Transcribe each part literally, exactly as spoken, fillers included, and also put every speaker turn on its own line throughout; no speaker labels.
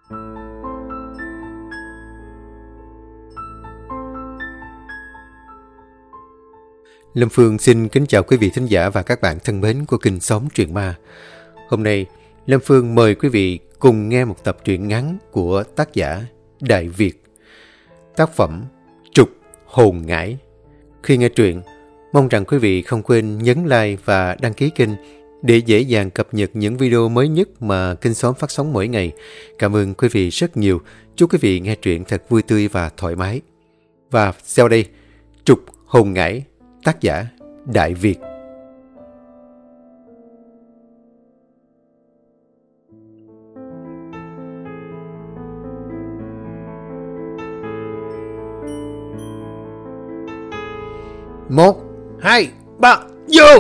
Lâm Phương xin kính chào quý vị thính giả và các bạn thân mến của kênh Xóm Truyện Ma. Hôm nay, Lâm Phương mời quý vị cùng nghe một tập truyện ngắn của tác giả Đại Việt. Tác phẩm Trục Hồn Ngải. Khi nghe truyện, mong rằng quý vị không quên nhấn like và đăng ký kênh để dễ dàng cập nhật những video mới nhất mà kênh Xóm phát sóng mỗi ngày. Cảm ơn quý vị rất nhiều. Chúc quý vị nghe truyện thật vui tươi và thoải mái. Và sau đây, Trục Hồn Ngải, tác giả Đại Việt. Một, hai, ba, vô!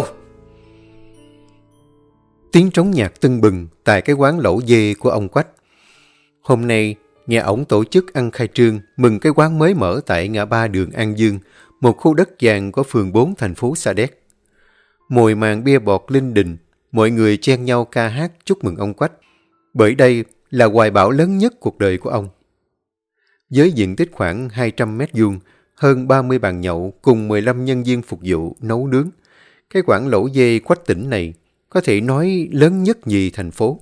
Tiếng trống nhạc tưng bừng tại cái quán lẩu dê của ông Quách. Hôm nay, nhà ổng tổ chức ăn khai trương mừng cái quán mới mở tại ngã ba đường An Dương, một khu đất vàng của phường bốn thành phố Sa Đéc. Mùi màn bia bọt linh đình, mọi người chen nhau ca hát chúc mừng ông Quách, bởi đây là hoài bão lớn nhất cuộc đời của ông. Với diện tích khoảng hai trăm mét vuông, hơn ba mươi bàn nhậu cùng mười lăm nhân viên phục vụ nấu nướng, cái quán lẩu dê Quách tỉnh này có thể nói lớn nhất nhì thành phố.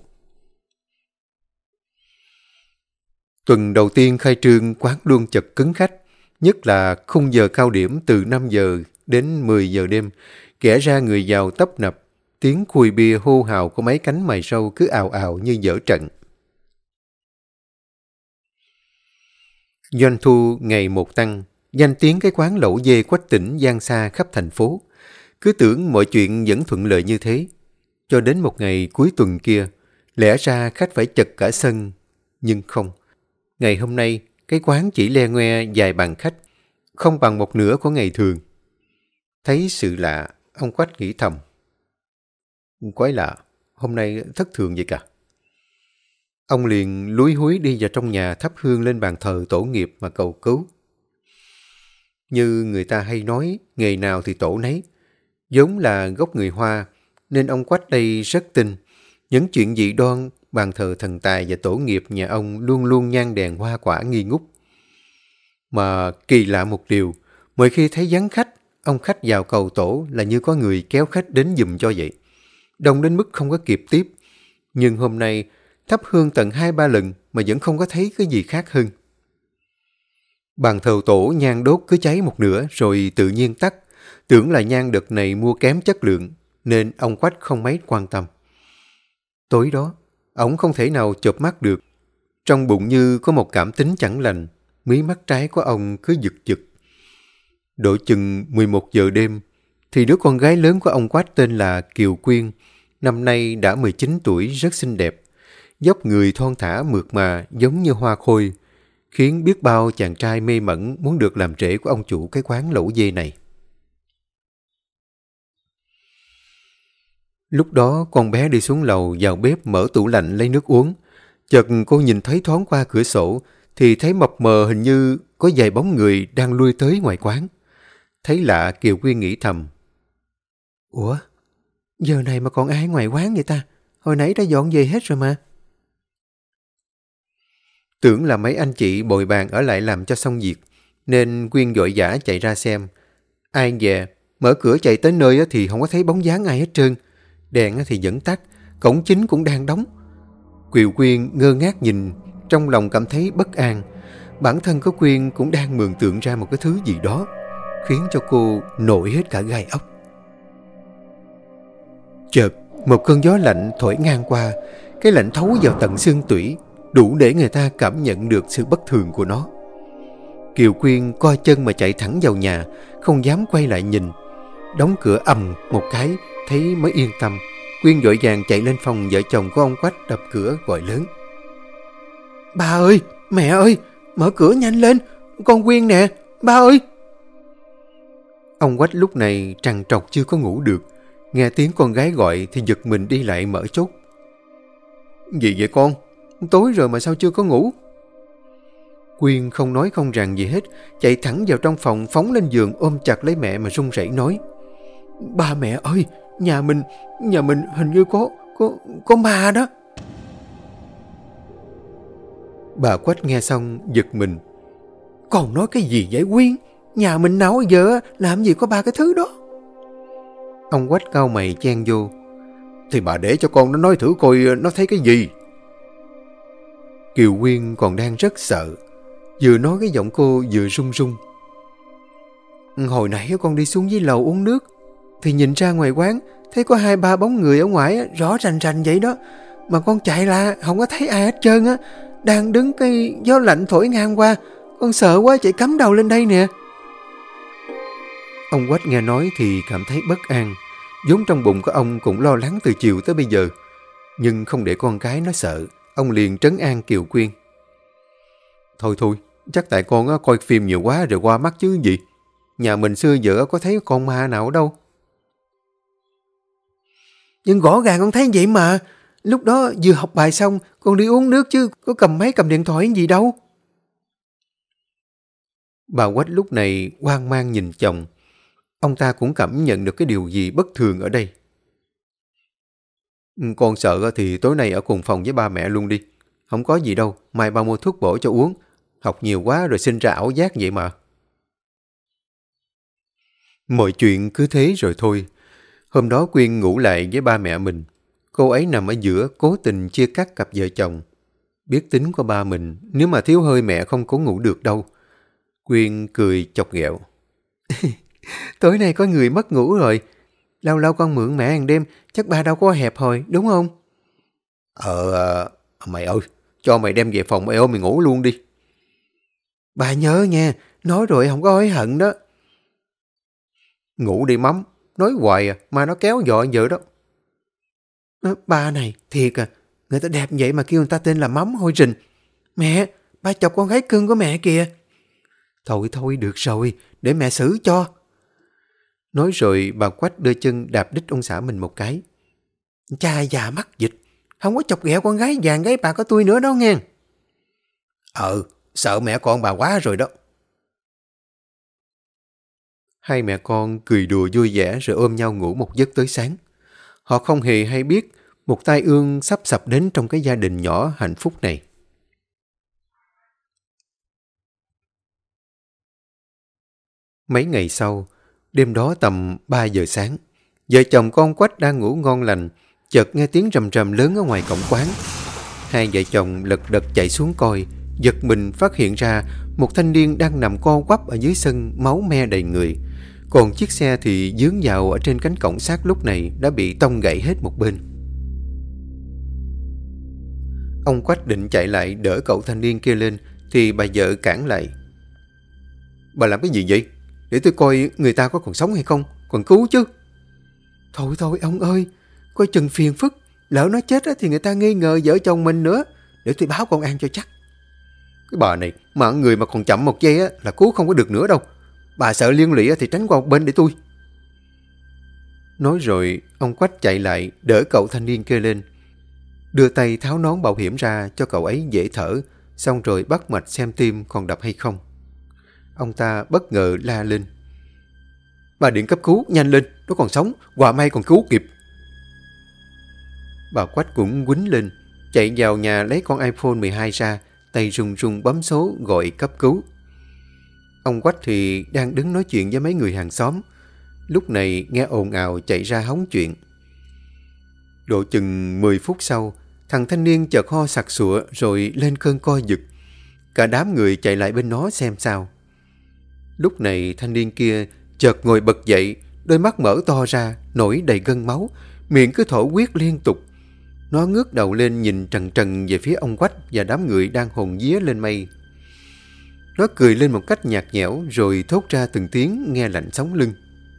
Tuần đầu tiên khai trương, quán luôn chật cứng khách, nhất là khung giờ cao điểm từ năm giờ đến mười giờ đêm, kẻ ra người vào tấp nập, tiếng khui bia hô hào của mấy cánh mày râu cứ ào ào như dở trận. Doanh thu ngày một tăng, danh tiếng cái quán lẩu dê Quách tỉnh vang xa khắp thành phố. Cứ tưởng mọi chuyện vẫn thuận lợi như thế, cho đến một ngày cuối tuần kia, lẽ ra khách phải chật cả sân, nhưng không. Ngày hôm nay, cái quán chỉ le ngoe vài bàn khách, không bằng một nửa của ngày thường. Thấy sự lạ, ông Quách nghĩ thầm. Quái lạ, hôm nay thất thường vậy cả. Ông liền lúi húi đi vào trong nhà thắp hương lên bàn thờ tổ nghiệp mà cầu cứu. Như người ta hay nói, nghề nào thì tổ nấy. Vốn là gốc người Hoa, nên ông Quách đây rất tin. Những chuyện dị đoan, bàn thờ thần tài và tổ nghiệp nhà ông luôn luôn nhang đèn hoa quả nghi ngút. Mà kỳ lạ một điều, mỗi khi thấy vắng khách, ông khách vào cầu tổ là như có người kéo khách đến giùm cho vậy. Đông đến mức không có kịp tiếp. Nhưng hôm nay, thắp hương tận hai ba lần mà vẫn không có thấy cái gì khác hơn. Bàn thờ tổ nhang đốt cứ cháy một nửa rồi tự nhiên tắt. Tưởng là nhang đợt này mua kém chất lượng, nên ông Quách không mấy quan tâm. Tối đó, ổng không thể nào chợp mắt được. Trong bụng như có một cảm tính chẳng lành, mí mắt trái của ông cứ giật giật. Độ chừng mười một giờ đêm, thì đứa con gái lớn của ông Quách tên là Kiều Quyên, năm nay đã mười chín tuổi, rất xinh đẹp. Dốc người thon thả mượt mà giống như hoa khôi, khiến biết bao chàng trai mê mẩn muốn được làm rể của ông chủ cái quán lẩu dê này. Lúc đó con bé đi xuống lầu vào bếp mở tủ lạnh lấy nước uống. Chợt cô nhìn thấy thoáng qua cửa sổ thì thấy mập mờ hình như có vài bóng người đang lui tới ngoài quán. Thấy lạ, Kiều Quyên nghĩ thầm. Ủa, giờ này mà còn ai ngoài quán vậy ta? Hồi nãy đã dọn về hết rồi mà. Tưởng là mấy anh chị bồi bàn ở lại làm cho xong việc, nên Quyên vội vã chạy ra xem. Ai về, mở cửa chạy tới nơi thì không có thấy bóng dáng ai hết trơn. Đèn thì vẫn tắt, cổng chính cũng đang đóng. Kiều Quyên ngơ ngác nhìn, trong lòng cảm thấy bất an. Bản thân của Quyên cũng đang mường tượng ra một cái thứ gì đó, khiến cho cô nổi hết cả gai ốc. Chợt, một cơn gió lạnh thổi ngang qua, cái lạnh thấu vào tận xương tủy, đủ để người ta cảm nhận được sự bất thường của nó. Kiều Quyên co chân mà chạy thẳng vào nhà, không dám quay lại nhìn. Đóng cửa ầm một cái, thấy mới yên tâm. Quyên vội vàng chạy lên phòng vợ chồng của ông Quách, đập cửa gọi lớn. Ba ơi, mẹ ơi, mở cửa nhanh lên, con Quyên nè, ba ơi. Ông Quách lúc này trằn trọc chưa có ngủ được, nghe tiếng con gái gọi thì giật mình đi lại mở chốt. Gì vậy con? Tối rồi mà sao chưa có ngủ? Quyên không nói không rằng gì hết, chạy thẳng vào trong phòng, phóng lên giường ôm chặt lấy mẹ mà run rẩy nói. Ba mẹ ơi, nhà mình, nhà mình hình như có, có, có ma đó. Bà Quách nghe xong giật mình. Còn nói cái gì vậy Quyên? Nhà mình nào giờ làm gì có ba cái thứ đó. Ông Quách cau mày chen vô. Thì bà để cho con nó nói thử coi nó thấy cái gì. Kiều Quyên còn đang rất sợ. Vừa nói cái giọng cô vừa run run. Hồi nãy con đi xuống dưới lầu uống nước, thì nhìn ra ngoài quán thấy có hai ba bóng người ở ngoài rõ rành rành vậy đó. Mà con chạy ra không có thấy ai hết trơn á. Đang đứng cái gió lạnh thổi ngang qua. Con sợ quá chạy cắm đầu lên đây nè. Ông Quách nghe nói thì cảm thấy bất an. Vốn trong bụng của ông cũng lo lắng từ chiều tới bây giờ. Nhưng không để con gái nó sợ, ông liền trấn an Kiều Quyên. Thôi thôi, chắc tại con coi phim nhiều quá rồi qua mắt chứ gì. Nhà mình xưa giờ có thấy con ma nào đâu. Nhưng rõ ràng con thấy vậy mà. Lúc đó vừa học bài xong, con đi uống nước chứ có cầm máy cầm điện thoại gì đâu. Bà Quách lúc này hoang mang nhìn chồng. Ông ta cũng cảm nhận được cái điều gì bất thường ở đây. Con sợ thì tối nay ở cùng phòng với ba mẹ luôn đi. Không có gì đâu, mai ba mua thuốc bổ cho uống. Học nhiều quá rồi sinh ra ảo giác vậy mà. Mọi chuyện cứ thế rồi thôi. Hôm đó Quyên ngủ lại với ba mẹ mình. Cô ấy nằm ở giữa cố tình chia cắt cặp vợ chồng. Biết tính của ba mình, nếu mà thiếu hơi mẹ không có ngủ được đâu. Quyên cười chọc ghẹo. Tối nay có người mất ngủ rồi. Lâu lâu con mượn mẹ hàng đêm, chắc ba đâu có hẹp hòi, đúng không? Ờ, mày ơi, cho mày đem về phòng mày ôm mày ngủ luôn đi. Bà nhớ nha, nói rồi không có hối hận đó. Ngủ đi mắm, nói hoài à, mà nó kéo dội vậy đó. À, ba này, thiệt à, người ta đẹp vậy mà kêu người ta tên là mắm hôi rình. Mẹ, ba chọc con gái cưng của mẹ kìa. Thôi thôi, được rồi, để mẹ xử cho. Nói rồi bà Quách đưa chân đạp đít ông xã mình một cái. Cha già mắc dịch, không có chọc ghẹo con gái vàng gái bạc của tôi nữa đâu nghe. Ờ, sợ mẹ con bà quá rồi đó. Hai mẹ con cười đùa vui vẻ rồi ôm nhau ngủ một giấc tới sáng. Họ không hề hay biết một tai ương sắp sập đến trong cái gia đình nhỏ hạnh phúc này. Mấy ngày sau, đêm đó tầm ba giờ sáng, vợ chồng con Quách đang ngủ ngon lành, chợt nghe tiếng rầm rầm lớn ở ngoài cổng quán. Hai vợ chồng lật đật chạy xuống coi, giật mình phát hiện ra một thanh niên đang nằm co quắp ở dưới sân, máu me đầy người. Còn chiếc xe thì dướng vào ở trên cánh cổng sắt lúc này đã bị tông gãy hết một bên. Ông Quách định chạy lại đỡ cậu thanh niên kia lên thì bà vợ cản lại. Bà làm cái gì vậy? Để tôi coi người ta có còn sống hay không, còn cứu chứ. Thôi thôi ông ơi, coi chừng phiền phức. Lỡ nó chết thì người ta nghi ngờ vợ chồng mình nữa. Để tôi báo công an cho chắc. Cái bà này, mà người mà còn chậm một giây là cứu không có được nữa đâu. Bà sợ liên lụy thì tránh qua một bên để tôi. Nói rồi, ông Quách chạy lại đỡ cậu thanh niên kia lên. Đưa tay tháo nón bảo hiểm ra cho cậu ấy dễ thở, xong rồi bắt mạch xem tim còn đập hay không. Ông ta bất ngờ la lên. Bà điện cấp cứu, nhanh lên, nó còn sống, quả may còn cứu kịp. Bà Quách cũng quýnh lên, chạy vào nhà lấy con iPhone mười hai ra, tay run run bấm số gọi cấp cứu. Ông Quách thì đang đứng nói chuyện với mấy người hàng xóm. Lúc này nghe ồn ào chạy ra hóng chuyện. Độ chừng mười phút sau, thằng thanh niên chợt ho sặc sụa rồi lên cơn co giật. Cả đám người chạy lại bên nó xem sao. Lúc này thanh niên kia chợt ngồi bật dậy, đôi mắt mở to ra, nổi đầy gân máu, miệng cứ thổ huyết liên tục. Nó ngước đầu lên nhìn trần trần về phía ông Quách và đám người đang hồn vía lên mây. Nó cười lên một cách nhạt nhẽo rồi thốt ra từng tiếng nghe lạnh sống lưng.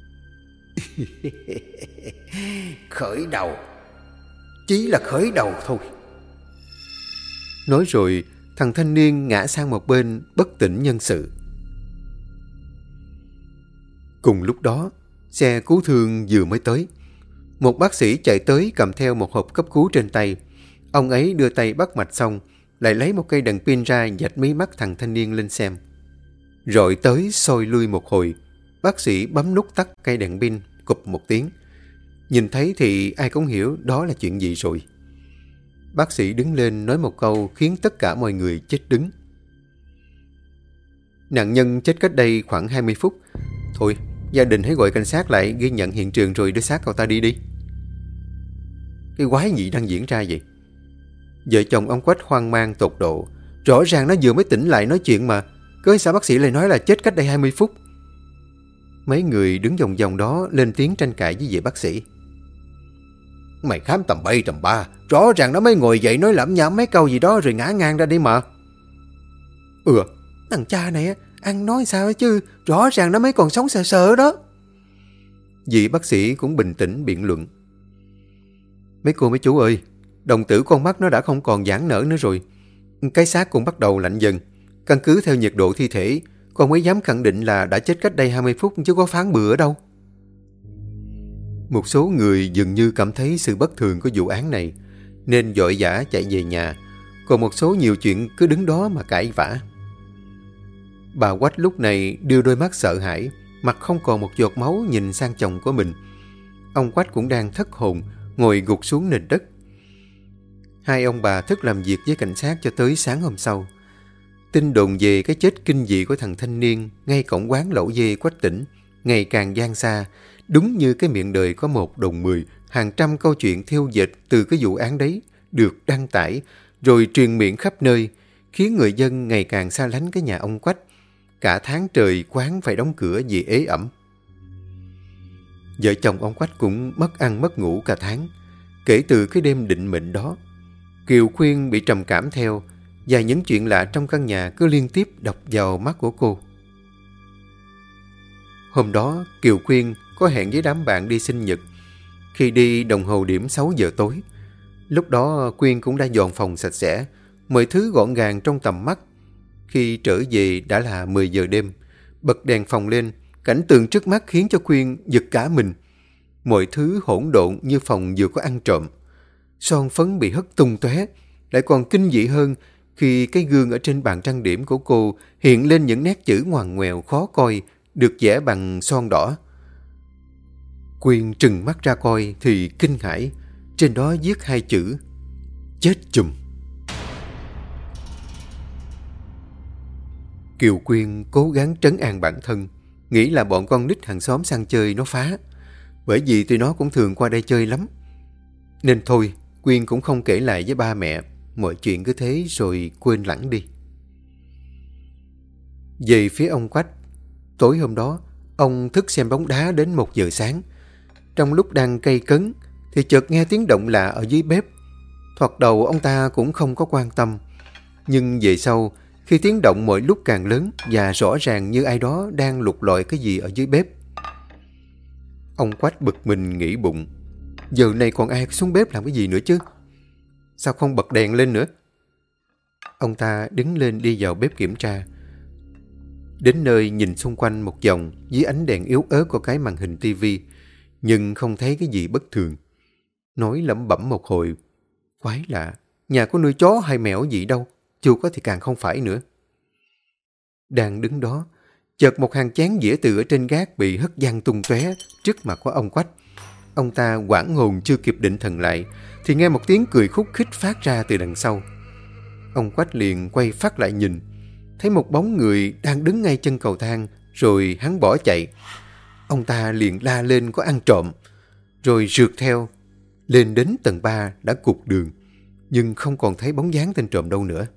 Khởi đầu. Chỉ là khởi đầu thôi. Nói rồi, thằng thanh niên ngã sang một bên bất tỉnh nhân sự. Cùng lúc đó, xe cứu thương vừa mới tới. Một bác sĩ chạy tới cầm theo một hộp cấp cứu trên tay. Ông ấy đưa tay bắt mạch xong, lại lấy một cây đèn pin ra dạch mí mắt thằng thanh niên lên xem. Rồi tới soi lui một hồi, bác sĩ bấm nút tắt cây đèn pin, cụp một tiếng. Nhìn thấy thì ai cũng hiểu đó là chuyện gì rồi. Bác sĩ đứng lên nói một câu khiến tất cả mọi người chết đứng. Nạn nhân chết cách đây khoảng hai mươi phút. Thôi, gia đình hãy gọi cảnh sát lại ghi nhận hiện trường rồi đưa xác cậu ta đi đi. Cái quái gì đang diễn ra vậy? Vợ chồng ông Quách hoang mang tột độ. Rõ ràng nó vừa mới tỉnh lại nói chuyện mà. Cớ sao bác sĩ lại nói là chết cách đây hai mươi phút? Mấy người đứng vòng vòng đó lên tiếng tranh cãi với vị bác sĩ. Mày khám tầm bậy tầm ba, rõ ràng nó mới ngồi dậy nói lẩm nhẩm mấy câu gì đó rồi ngã ngang ra đi mà. Ừ, thằng cha này ăn nói sao chứ, rõ ràng nó mới còn sống sờ sờ đó. Vị bác sĩ cũng bình tĩnh biện luận. Mấy cô mấy chú ơi, đồng tử con mắt nó đã không còn giãn nở nữa rồi. Cái xác cũng bắt đầu lạnh dần. Căn cứ theo nhiệt độ thi thể, con mới dám khẳng định là đã chết cách đây hai mươi phút chứ có phán bừa ở đâu. Một số người dường như cảm thấy sự bất thường của vụ án này nên vội vã chạy về nhà, còn một số nhiều chuyện cứ đứng đó mà cãi vã. Bà Quách lúc này đưa đôi mắt sợ hãi, mặt không còn một giọt máu nhìn sang chồng của mình. Ông Quách cũng đang thất hồn, ngồi gục xuống nền đất. Hai ông bà thức làm việc với cảnh sát cho tới sáng hôm sau. Tin đồn về cái chết kinh dị của thằng thanh niên ngay cổng quán lẩu dê Quách Tỉnh ngày càng vang xa. Đúng như cái miệng đời có một đồng mười, hàng trăm câu chuyện thêu dệt từ cái vụ án đấy được đăng tải rồi truyền miệng khắp nơi, khiến người dân ngày càng xa lánh cái nhà ông Quách. Cả tháng trời quán phải đóng cửa vì ế ẩm. Vợ chồng ông Quách cũng mất ăn mất ngủ cả tháng. Kể từ cái đêm định mệnh đó, Kiều Khuyên bị trầm cảm theo, và những chuyện lạ trong căn nhà cứ liên tiếp đập vào mắt của cô. Hôm đó, Kiều Khuyên có hẹn với đám bạn đi sinh nhật. Khi đi đồng hồ điểm sáu giờ tối. Lúc đó Quyên cũng đã dọn phòng sạch sẽ, mọi thứ gọn gàng trong tầm mắt. Khi trở về đã là mười giờ đêm. Bật đèn phòng lên, cảnh tượng trước mắt khiến cho Quyên giật cả mình. Mọi thứ hỗn độn như phòng vừa có ăn trộm. Son phấn bị hất tung tóe, lại còn kinh dị hơn khi cái gương ở trên bàn trang điểm của cô hiện lên những nét chữ ngoằn ngoèo khó coi, được vẽ bằng son đỏ. Quyên trừng mắt ra coi thì kinh hãi, trên đó viết hai chữ: chết chùm. Kiều Quyên cố gắng trấn an bản thân, nghĩ là bọn con nít hàng xóm sang chơi nó phá, bởi vì tụi nó cũng thường qua đây chơi lắm. Nên thôi, Quyên cũng không kể lại với ba mẹ, mọi chuyện cứ thế rồi quên lẳng đi. Về phía ông Quách, tối hôm đó, ông thức xem bóng đá đến một giờ sáng. Trong lúc đang cay cấn, thì chợt nghe tiếng động lạ ở dưới bếp. Thoạt đầu ông ta cũng không có quan tâm. Nhưng về sau, khi tiếng động mỗi lúc càng lớn và rõ ràng như ai đó đang lục lọi cái gì ở dưới bếp. Ông Quách bực mình nghĩ bụng, giờ này còn ai xuống bếp làm cái gì nữa chứ? Sao không bật đèn lên nữa? Ông ta đứng lên đi vào bếp kiểm tra. Đến nơi nhìn xung quanh một vòng dưới ánh đèn yếu ớt của cái màn hình tivi, nhưng không thấy cái gì bất thường. Nói lẩm bẩm một hồi, quái lạ, nhà có nuôi chó hay mèo gì đâu, chưa có thì càng không phải nữa. Đang đứng đó, chợt một hàng chén dĩa từ ở trên gác bị hất văng tung tóe trước mặt của ông Quách. Ông ta hoảng hồn chưa kịp định thần lại, thì nghe một tiếng cười khúc khích phát ra từ đằng sau. Ông Quách liền quay phát lại nhìn, thấy một bóng người đang đứng ngay chân cầu thang, rồi hắn bỏ chạy. Ông ta liền la lên có ăn trộm, rồi rượt theo. Lên đến tầng ba đã cụt đường, nhưng không còn thấy bóng dáng tên trộm đâu nữa.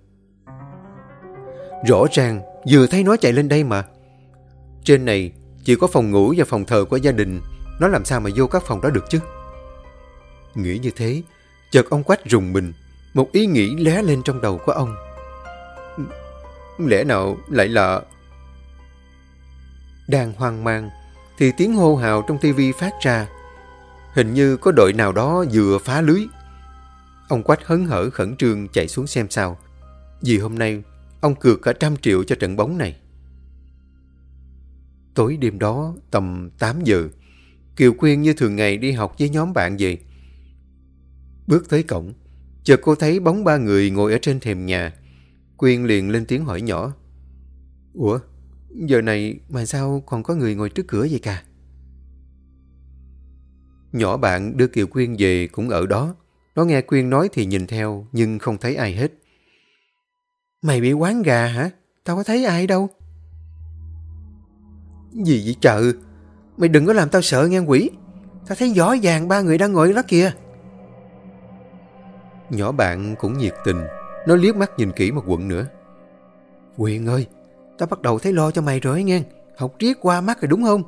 Rõ ràng vừa thấy nó chạy lên đây mà. Trên này chỉ có phòng ngủ và phòng thờ của gia đình, nó làm sao mà vô các phòng đó được chứ? Nghĩ như thế, chợt ông Quách rùng mình, một ý nghĩ lóe lên trong đầu của ông. Lẽ nào lại là... Đang hoang mang thì tiếng hô hào trong tivi phát ra. Hình như có đội nào đó vừa phá lưới. Ông Quách hớn hở khẩn trương chạy xuống xem sao, vì hôm nay ông cược cả trăm triệu cho trận bóng này. Tối đêm đó tầm tám giờ, Kiều Quyên như thường ngày đi học với nhóm bạn về. Bước tới cổng, chợt cô thấy bóng ba người ngồi ở trên thềm nhà. Quyên liền lên tiếng hỏi nhỏ: Ủa, giờ này mà sao còn có người ngồi trước cửa vậy cả? Nhỏ bạn đưa Kiều Quyên về cũng ở đó. Nó nghe Quyên nói thì nhìn theo nhưng không thấy ai hết. Mày bị quán gà hả? Tao có thấy ai đâu. Gì vậy trời? Mày đừng có làm tao sợ nghe quỷ. Tao thấy rõ ràng ba người đang ngồi đó kìa. Nhỏ bạn cũng nhiệt tình. Nó liếc mắt nhìn kỹ một quận nữa. Quyên ơi, tao bắt đầu thấy lo cho mày rồi nghe. Học riết qua mắt rồi đúng không?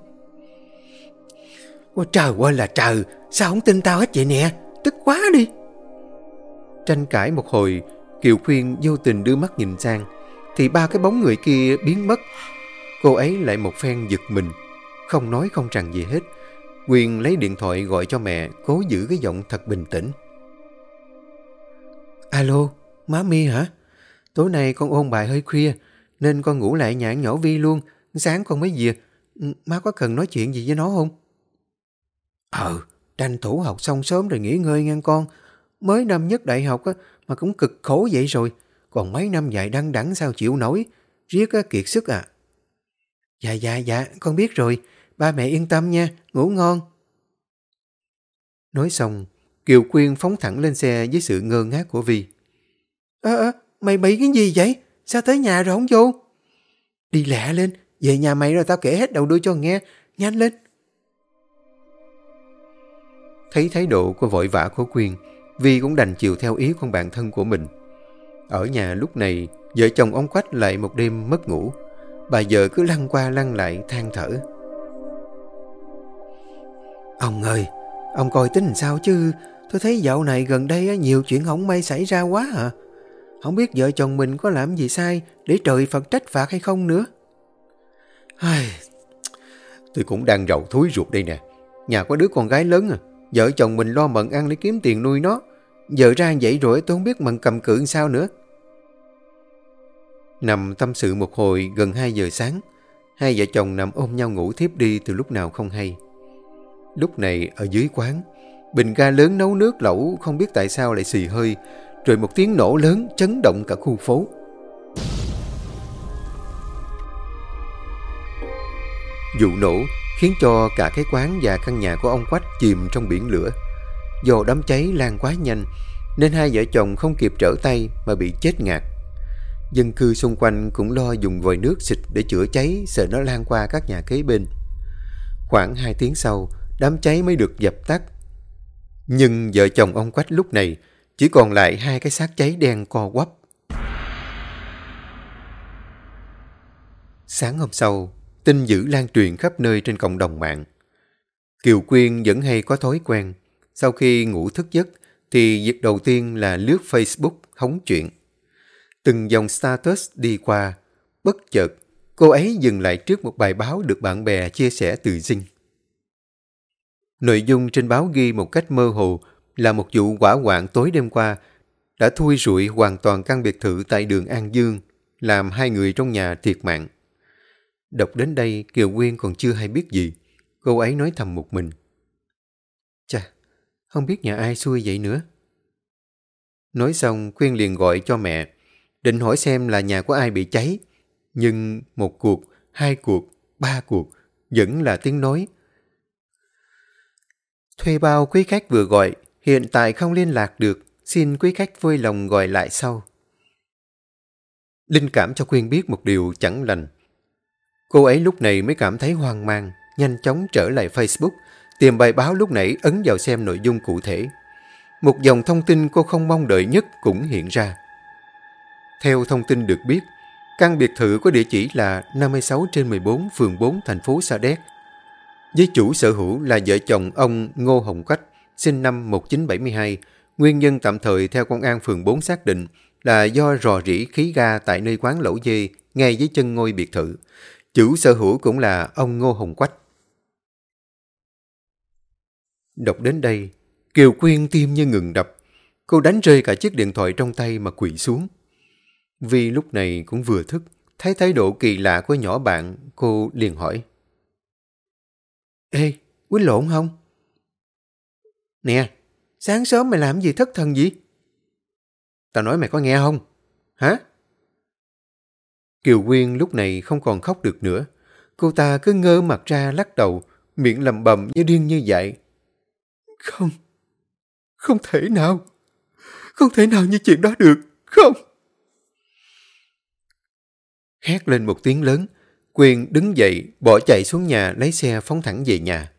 Ôi trời ơi là trời, sao không tin tao hết vậy nè? Tức quá đi. Tranh cãi một hồi, Kiều Khuyên vô tình đưa mắt nhìn sang, thì ba cái bóng người kia biến mất. Cô ấy lại một phen giật mình, không nói không rằng gì hết. Quyên lấy điện thoại gọi cho mẹ, cố giữ cái giọng thật bình tĩnh. Alo, má Mi hả? Tối nay con ôn bài hơi khuya, nên con ngủ lại nhà nhỏ Vi luôn. Sáng con mới về. Má có cần nói chuyện gì với nó không? Ờ, tranh thủ học xong sớm rồi nghỉ ngơi nghe con. Mới năm nhất đại học á, mà cũng cực khổ vậy rồi. Còn mấy năm dài đăng đẳng sao chịu nổi. Riết á, kiệt sức à. Dạ dạ dạ, con biết rồi. Ba mẹ yên tâm nha, ngủ ngon. Nói xong, Kiều Quyên phóng thẳng lên xe với sự ngơ ngác của Vi. Ơ ơ, mày bị cái gì vậy? Sao tới nhà rồi không vô? Đi lẹ lên, về nhà mày rồi tao kể hết đầu đuôi cho nghe. Nhanh lên. Thấy thái độ của vội vã của Quyên, Vi cũng đành chiều theo ý con bạn thân của mình. Ở nhà lúc này, vợ chồng ông Quách lại một đêm mất ngủ. Bà vợ cứ lăn qua lăn lại than thở. Ông ơi, ông coi tính làm sao chứ. Tôi thấy dạo này gần đây nhiều chuyện không may xảy ra quá à. Không biết vợ chồng mình có làm gì sai để trời Phật trách phạt hay không nữa. Ai... Tôi cũng đang rầu thúi ruột đây nè. Nhà có đứa con gái lớn à. Vợ chồng mình lo mận ăn để kiếm tiền nuôi nó. Giờ ra vậy rồi tôi không biết mận cầm cự sao nữa. Nằm tâm sự một hồi gần hai giờ sáng. Hai vợ chồng nằm ôm nhau ngủ thiếp đi từ lúc nào không hay. Lúc này ở dưới quán, bình ga lớn nấu nước lẩu không biết tại sao lại xì hơi. Rồi một tiếng nổ lớn chấn động cả khu phố. Vụ nổ khiến cho cả cái quán và căn nhà của ông Quách chìm trong biển lửa. Do đám cháy lan quá nhanh nên hai vợ chồng không kịp trở tay mà bị chết ngạt. Dân cư xung quanh cũng lo dùng vòi nước xịt để chữa cháy, sợ nó lan qua các nhà kế bên. Khoảng hai tiếng sau, đám cháy mới được dập tắt. Nhưng vợ chồng ông Quách lúc này chỉ còn lại hai cái xác cháy đen co quắp. Sáng hôm sau, tin dữ lan truyền khắp nơi trên cộng đồng mạng. Kiều Quyên vẫn hay có thói quen. Sau khi ngủ thức giấc thì việc đầu tiên là lướt Facebook hóng chuyện. Từng dòng status đi qua, bất chợt cô ấy dừng lại trước một bài báo được bạn bè chia sẻ từ Zing. Nội dung trên báo ghi một cách mơ hồ là một vụ hỏa hoạn tối đêm qua đã thui rụi hoàn toàn căn biệt thự tại đường An Dương, làm hai người trong nhà thiệt mạng. Đọc đến đây, Kiều Quyên còn chưa hay biết gì. Cô ấy nói thầm một mình. Chà, không biết nhà ai xui vậy nữa. Nói xong, Quyên liền gọi cho mẹ, định hỏi xem là nhà của ai bị cháy. Nhưng một cuộc, hai cuộc, ba cuộc, vẫn là tiếng nói. Thuê bao quý khách vừa gọi, hiện tại không liên lạc được, xin quý khách vui lòng gọi lại sau. Linh cảm cho Quyên biết một điều chẳng lành. Cô ấy lúc này mới cảm thấy hoang mang, nhanh chóng trở lại Facebook, tìm bài báo lúc nãy ấn vào xem nội dung cụ thể. Một dòng thông tin cô không mong đợi nhất cũng hiện ra. Theo thông tin được biết, căn biệt thự có địa chỉ là năm mươi sáu trên mười bốn phường bốn thành phố Sa Đéc. Với chủ sở hữu là vợ chồng ông Ngô Hồng Quách, sinh năm một nghìn chín trăm bảy mươi hai. Nguyên nhân tạm thời theo công an phường bốn xác định là do rò rỉ khí ga tại nơi quán lẩu dê ngay dưới chân ngôi biệt thự. Chủ sở hữu cũng là ông Ngô Hồng Quách. Đọc đến đây, Kiều Quyên tim như ngừng đập. Cô đánh rơi cả chiếc điện thoại trong tay mà quỵ xuống. Vi lúc này cũng vừa thức, thấy thái độ kỳ lạ của nhỏ bạn, cô liền hỏi. Ê, quýnh lộn không? Nè, sáng sớm mày làm gì thất thần gì? Tao nói mày có nghe không? Hả? Kiều Quyên lúc này không còn khóc được nữa. Cô ta cứ ngơ mặt ra lắc đầu, miệng lầm bầm như điên như vậy. Không, không thể nào. không thể nào như chuyện đó được, không. Hét lên một tiếng lớn, Quyên đứng dậy, bỏ chạy xuống nhà lấy xe phóng thẳng về nhà.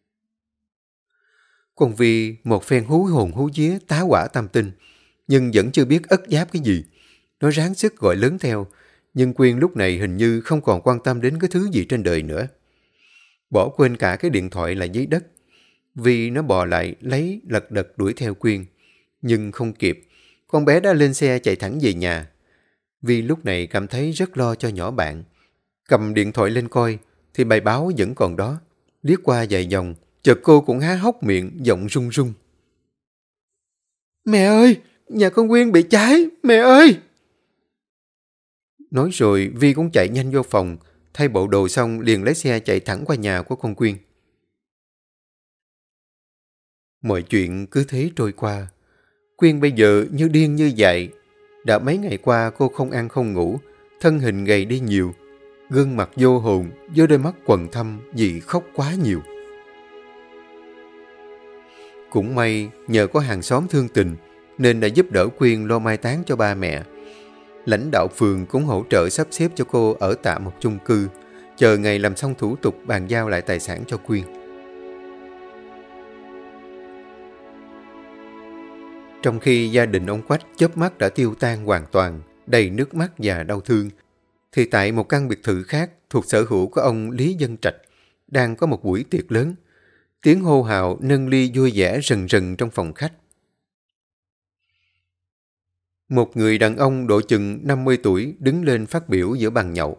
Con Vi một phen hú hồn hú vía tá hỏa tam tinh, nhưng vẫn chưa biết ất giáp cái gì. Nó ráng sức gọi lớn theo, nhưng Quyên lúc này hình như không còn quan tâm đến cái thứ gì trên đời nữa. Bỏ quên cả cái điện thoại là dưới đất. Vi nó bò lại lấy lật đật đuổi theo Quyên, nhưng không kịp. Con bé đã lên xe chạy thẳng về nhà. Vi lúc này cảm thấy rất lo cho nhỏ bạn. Cầm điện thoại lên coi thì bài báo vẫn còn đó. Liếc qua vài dòng, chợt cô cũng há hốc miệng, giọng run run. Mẹ ơi, nhà con Quyên bị cháy, mẹ ơi! Nói rồi Vi cũng chạy nhanh vô phòng, thay bộ đồ xong liền lấy xe chạy thẳng qua nhà của con Quyên. Mọi chuyện cứ thế trôi qua. Quyên bây giờ như điên như dại. Đã mấy ngày qua cô không ăn không ngủ, thân hình gầy đi nhiều, gương mặt vô hồn với đôi mắt quầng thâm vì khóc quá nhiều. Cũng may nhờ có hàng xóm thương tình nên đã giúp đỡ Quyên lo mai táng cho ba mẹ. Lãnh đạo phường cũng hỗ trợ sắp xếp cho cô ở tạm một chung cư, chờ ngày làm xong thủ tục bàn giao lại tài sản cho Quyên. Trong khi gia đình ông Quách chớp mắt đã tiêu tan hoàn toàn, đầy nước mắt và đau thương, thì tại một căn biệt thự khác thuộc sở hữu của ông Lý Dân Trạch đang có một buổi tiệc lớn. Tiếng hô hào nâng ly vui vẻ rần rần trong phòng khách. Một người đàn ông độ chừng năm mươi tuổi đứng lên phát biểu giữa bàn nhậu.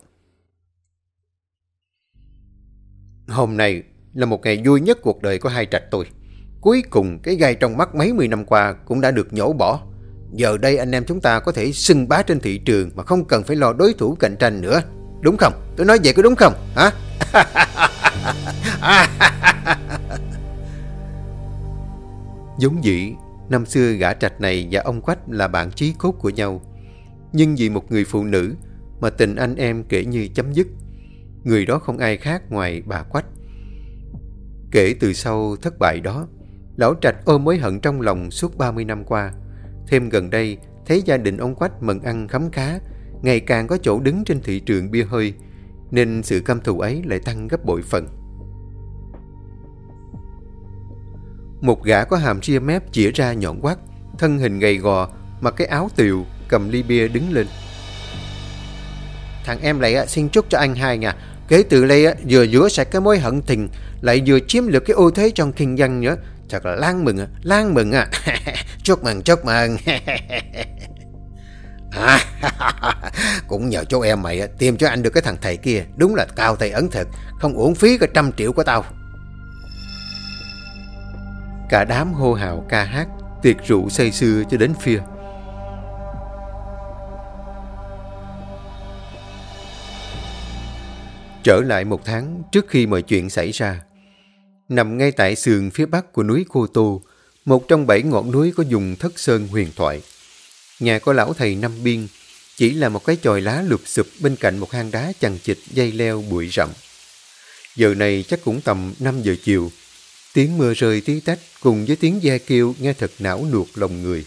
Hôm nay là một ngày vui nhất cuộc đời của hai Trạch tôi. Cuối cùng cái gai trong mắt mấy mươi năm qua cũng đã được nhổ bỏ. Giờ đây anh em chúng ta có thể xưng bá trên thị trường mà không cần phải lo đối thủ cạnh tranh nữa. Đúng không? Tôi nói vậy có đúng không? Hả? Giống dĩ, năm xưa gã Trạch này và ông Quách là bạn chí cốt của nhau. Nhưng vì một người phụ nữ mà tình anh em kể như chấm dứt. Người đó không ai khác ngoài bà Quách. Kể từ sau thất bại đó, lão Trạch ôm mối hận trong lòng suốt ba mươi năm qua. Thêm gần đây, thấy gia đình ông Quách mần ăn khấm khá, ngày càng có chỗ đứng trên thị trường bia hơi, nên sự căm thù ấy lại tăng gấp bội phần. Một gã có hàm ria mép chĩa ra nhọn quắt, thân hình gầy gò, mặc cái áo tiều, cầm ly bia đứng lên. Thằng em lại xin chúc cho anh hai nha. Kể từ đây vừa rửa sạch cái mối hận tình, lại vừa chiếm được cái ưu thế trong kinh doanh nữa. Thật là lan mừng à, lan mừng à. Chúc mừng, chúc mừng. À, cũng nhờ chú em mày tìm cho anh được cái thằng thầy kia. Đúng là cao tay ấn thực, không uổng phí cái trăm triệu của tao. Cả đám hô hào ca hát, tiệc rượu say sưa cho đến khuya. Trở lại một tháng trước khi mọi chuyện xảy ra. Nằm ngay tại sườn phía bắc của núi Cô Tô, một trong bảy ngọn núi có vùng Thất Sơn huyền thoại. Nhà của lão thầy Năm Biên chỉ là một cái chòi lá lụp xụp bên cạnh một hang đá chằng chịt dây leo bụi rậm. Giờ này chắc cũng tầm năm giờ chiều. Tiếng mưa rơi tí tách cùng với tiếng ve kêu nghe thật não nuột lòng người.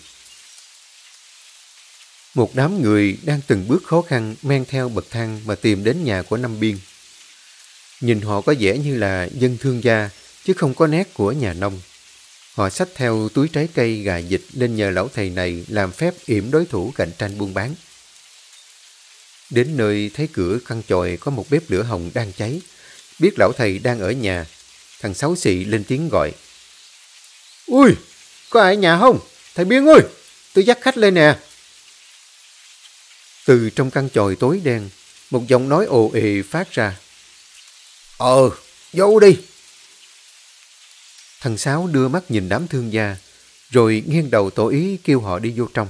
Một đám người đang từng bước khó khăn men theo bậc thang mà tìm đến nhà của Năm Biên. Nhìn họ có vẻ như là dân thương gia, chứ không có nét của nhà nông. Họ xách theo túi trái cây gà vịt lên nhờ lão thầy này làm phép yểm đối thủ cạnh tranh buôn bán. Đến nơi thấy cửa căn chòi có một bếp lửa hồng đang cháy. Biết lão thầy đang ở nhà, thằng Sáu Xị lên tiếng gọi. Ui, có ai ở nhà không? Thầy Biên ơi, tôi dắt khách lên nè. Từ trong căn chòi tối đen, một giọng nói ồ ề phát ra. Ờ, vô đi. Thằng Sáu đưa mắt nhìn đám thương gia, rồi nghiêng đầu tỏ ý kêu họ đi vô trong.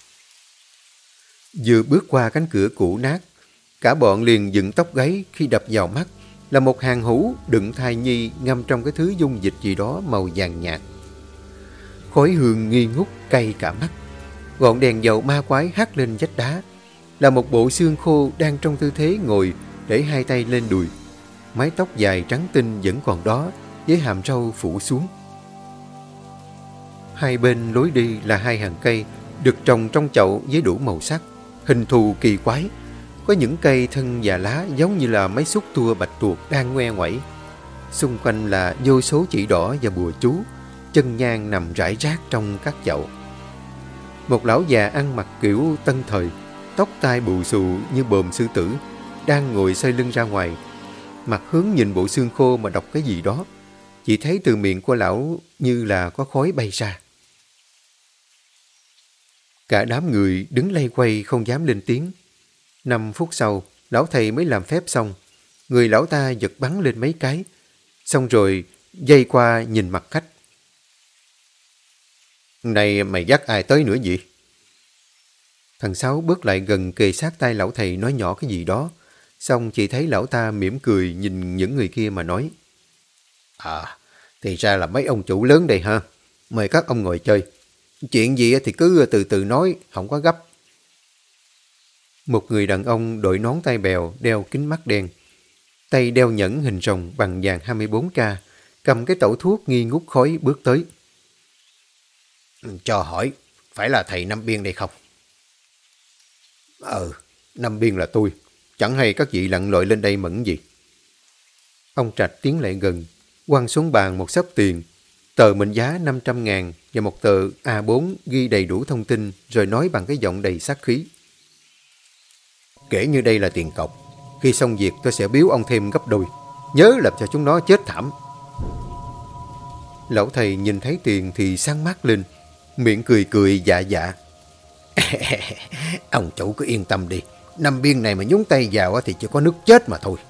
Vừa bước qua cánh cửa cũ nát, cả bọn liền dựng tóc gáy khi đập vào mắt là một hàng hũ đựng thai nhi ngâm trong cái thứ dung dịch gì đó màu vàng nhạt. Khói hương nghi ngút cay cả mắt. Ngọn đèn dầu ma quái hắt lên vách đá, là một bộ xương khô đang trong tư thế ngồi để hai tay lên đùi. Mái tóc dài trắng tinh vẫn còn đó, với hàm râu phủ xuống. Hai bên lối đi là hai hàng cây được trồng trong chậu với đủ màu sắc, hình thù kỳ quái. Có những cây thân và lá giống như là mấy xúc tua bạch tuộc đang ngoe ngoẩy. Xung quanh là vô số chỉ đỏ và bùa chú, chân nhang nằm rải rác trong các chậu. Một lão già ăn mặc kiểu tân thời, tóc tai bù xù như bờm sư tử, đang ngồi xoay lưng ra ngoài, mặt hướng nhìn bộ xương khô mà đọc cái gì đó. Chỉ thấy từ miệng của lão như là có khói bay ra. Cả đám người đứng lay quay không dám lên tiếng. Năm phút sau, lão thầy mới làm phép xong. Người lão ta giật bắn lên mấy cái, xong rồi dây qua nhìn mặt khách. Này mày dắt ai tới nữa vậy? Thằng Sáu bước lại gần kề sát tay lão thầy nói nhỏ cái gì đó. Xong chỉ thấy lão ta mỉm cười nhìn những người kia mà nói. À, thì ra là mấy ông chủ lớn đây ha. Mời các ông ngồi chơi. Chuyện gì thì cứ từ từ nói, không có gấp. Một người đàn ông đội nón tai bèo, đeo kính mắt đen. Tay đeo nhẫn hình rồng bằng vàng hai mươi bốn K, cầm cái tẩu thuốc nghi ngút khói bước tới. Cho hỏi, phải là thầy Năm Biên đây không? Ờ, Năm Biên là tôi. Chẳng hay các vị lặn lội lên đây mẫn gì. Ông Trạch tiến lại gần, quăng xuống bàn một xấp tiền, tờ mệnh giá năm trăm ngàn và một tờ A bốn ghi đầy đủ thông tin, rồi nói bằng cái giọng đầy sát khí. Kể như đây là tiền cọc. Khi xong việc tôi sẽ biếu ông thêm gấp đôi. Nhớ làm cho chúng nó chết thảm. Lão thầy nhìn thấy tiền thì sáng mắt lên, miệng cười cười dạ dạ. Ông chủ cứ yên tâm đi. Năm Biên này mà nhúng tay vào thì chỉ có nước chết mà thôi.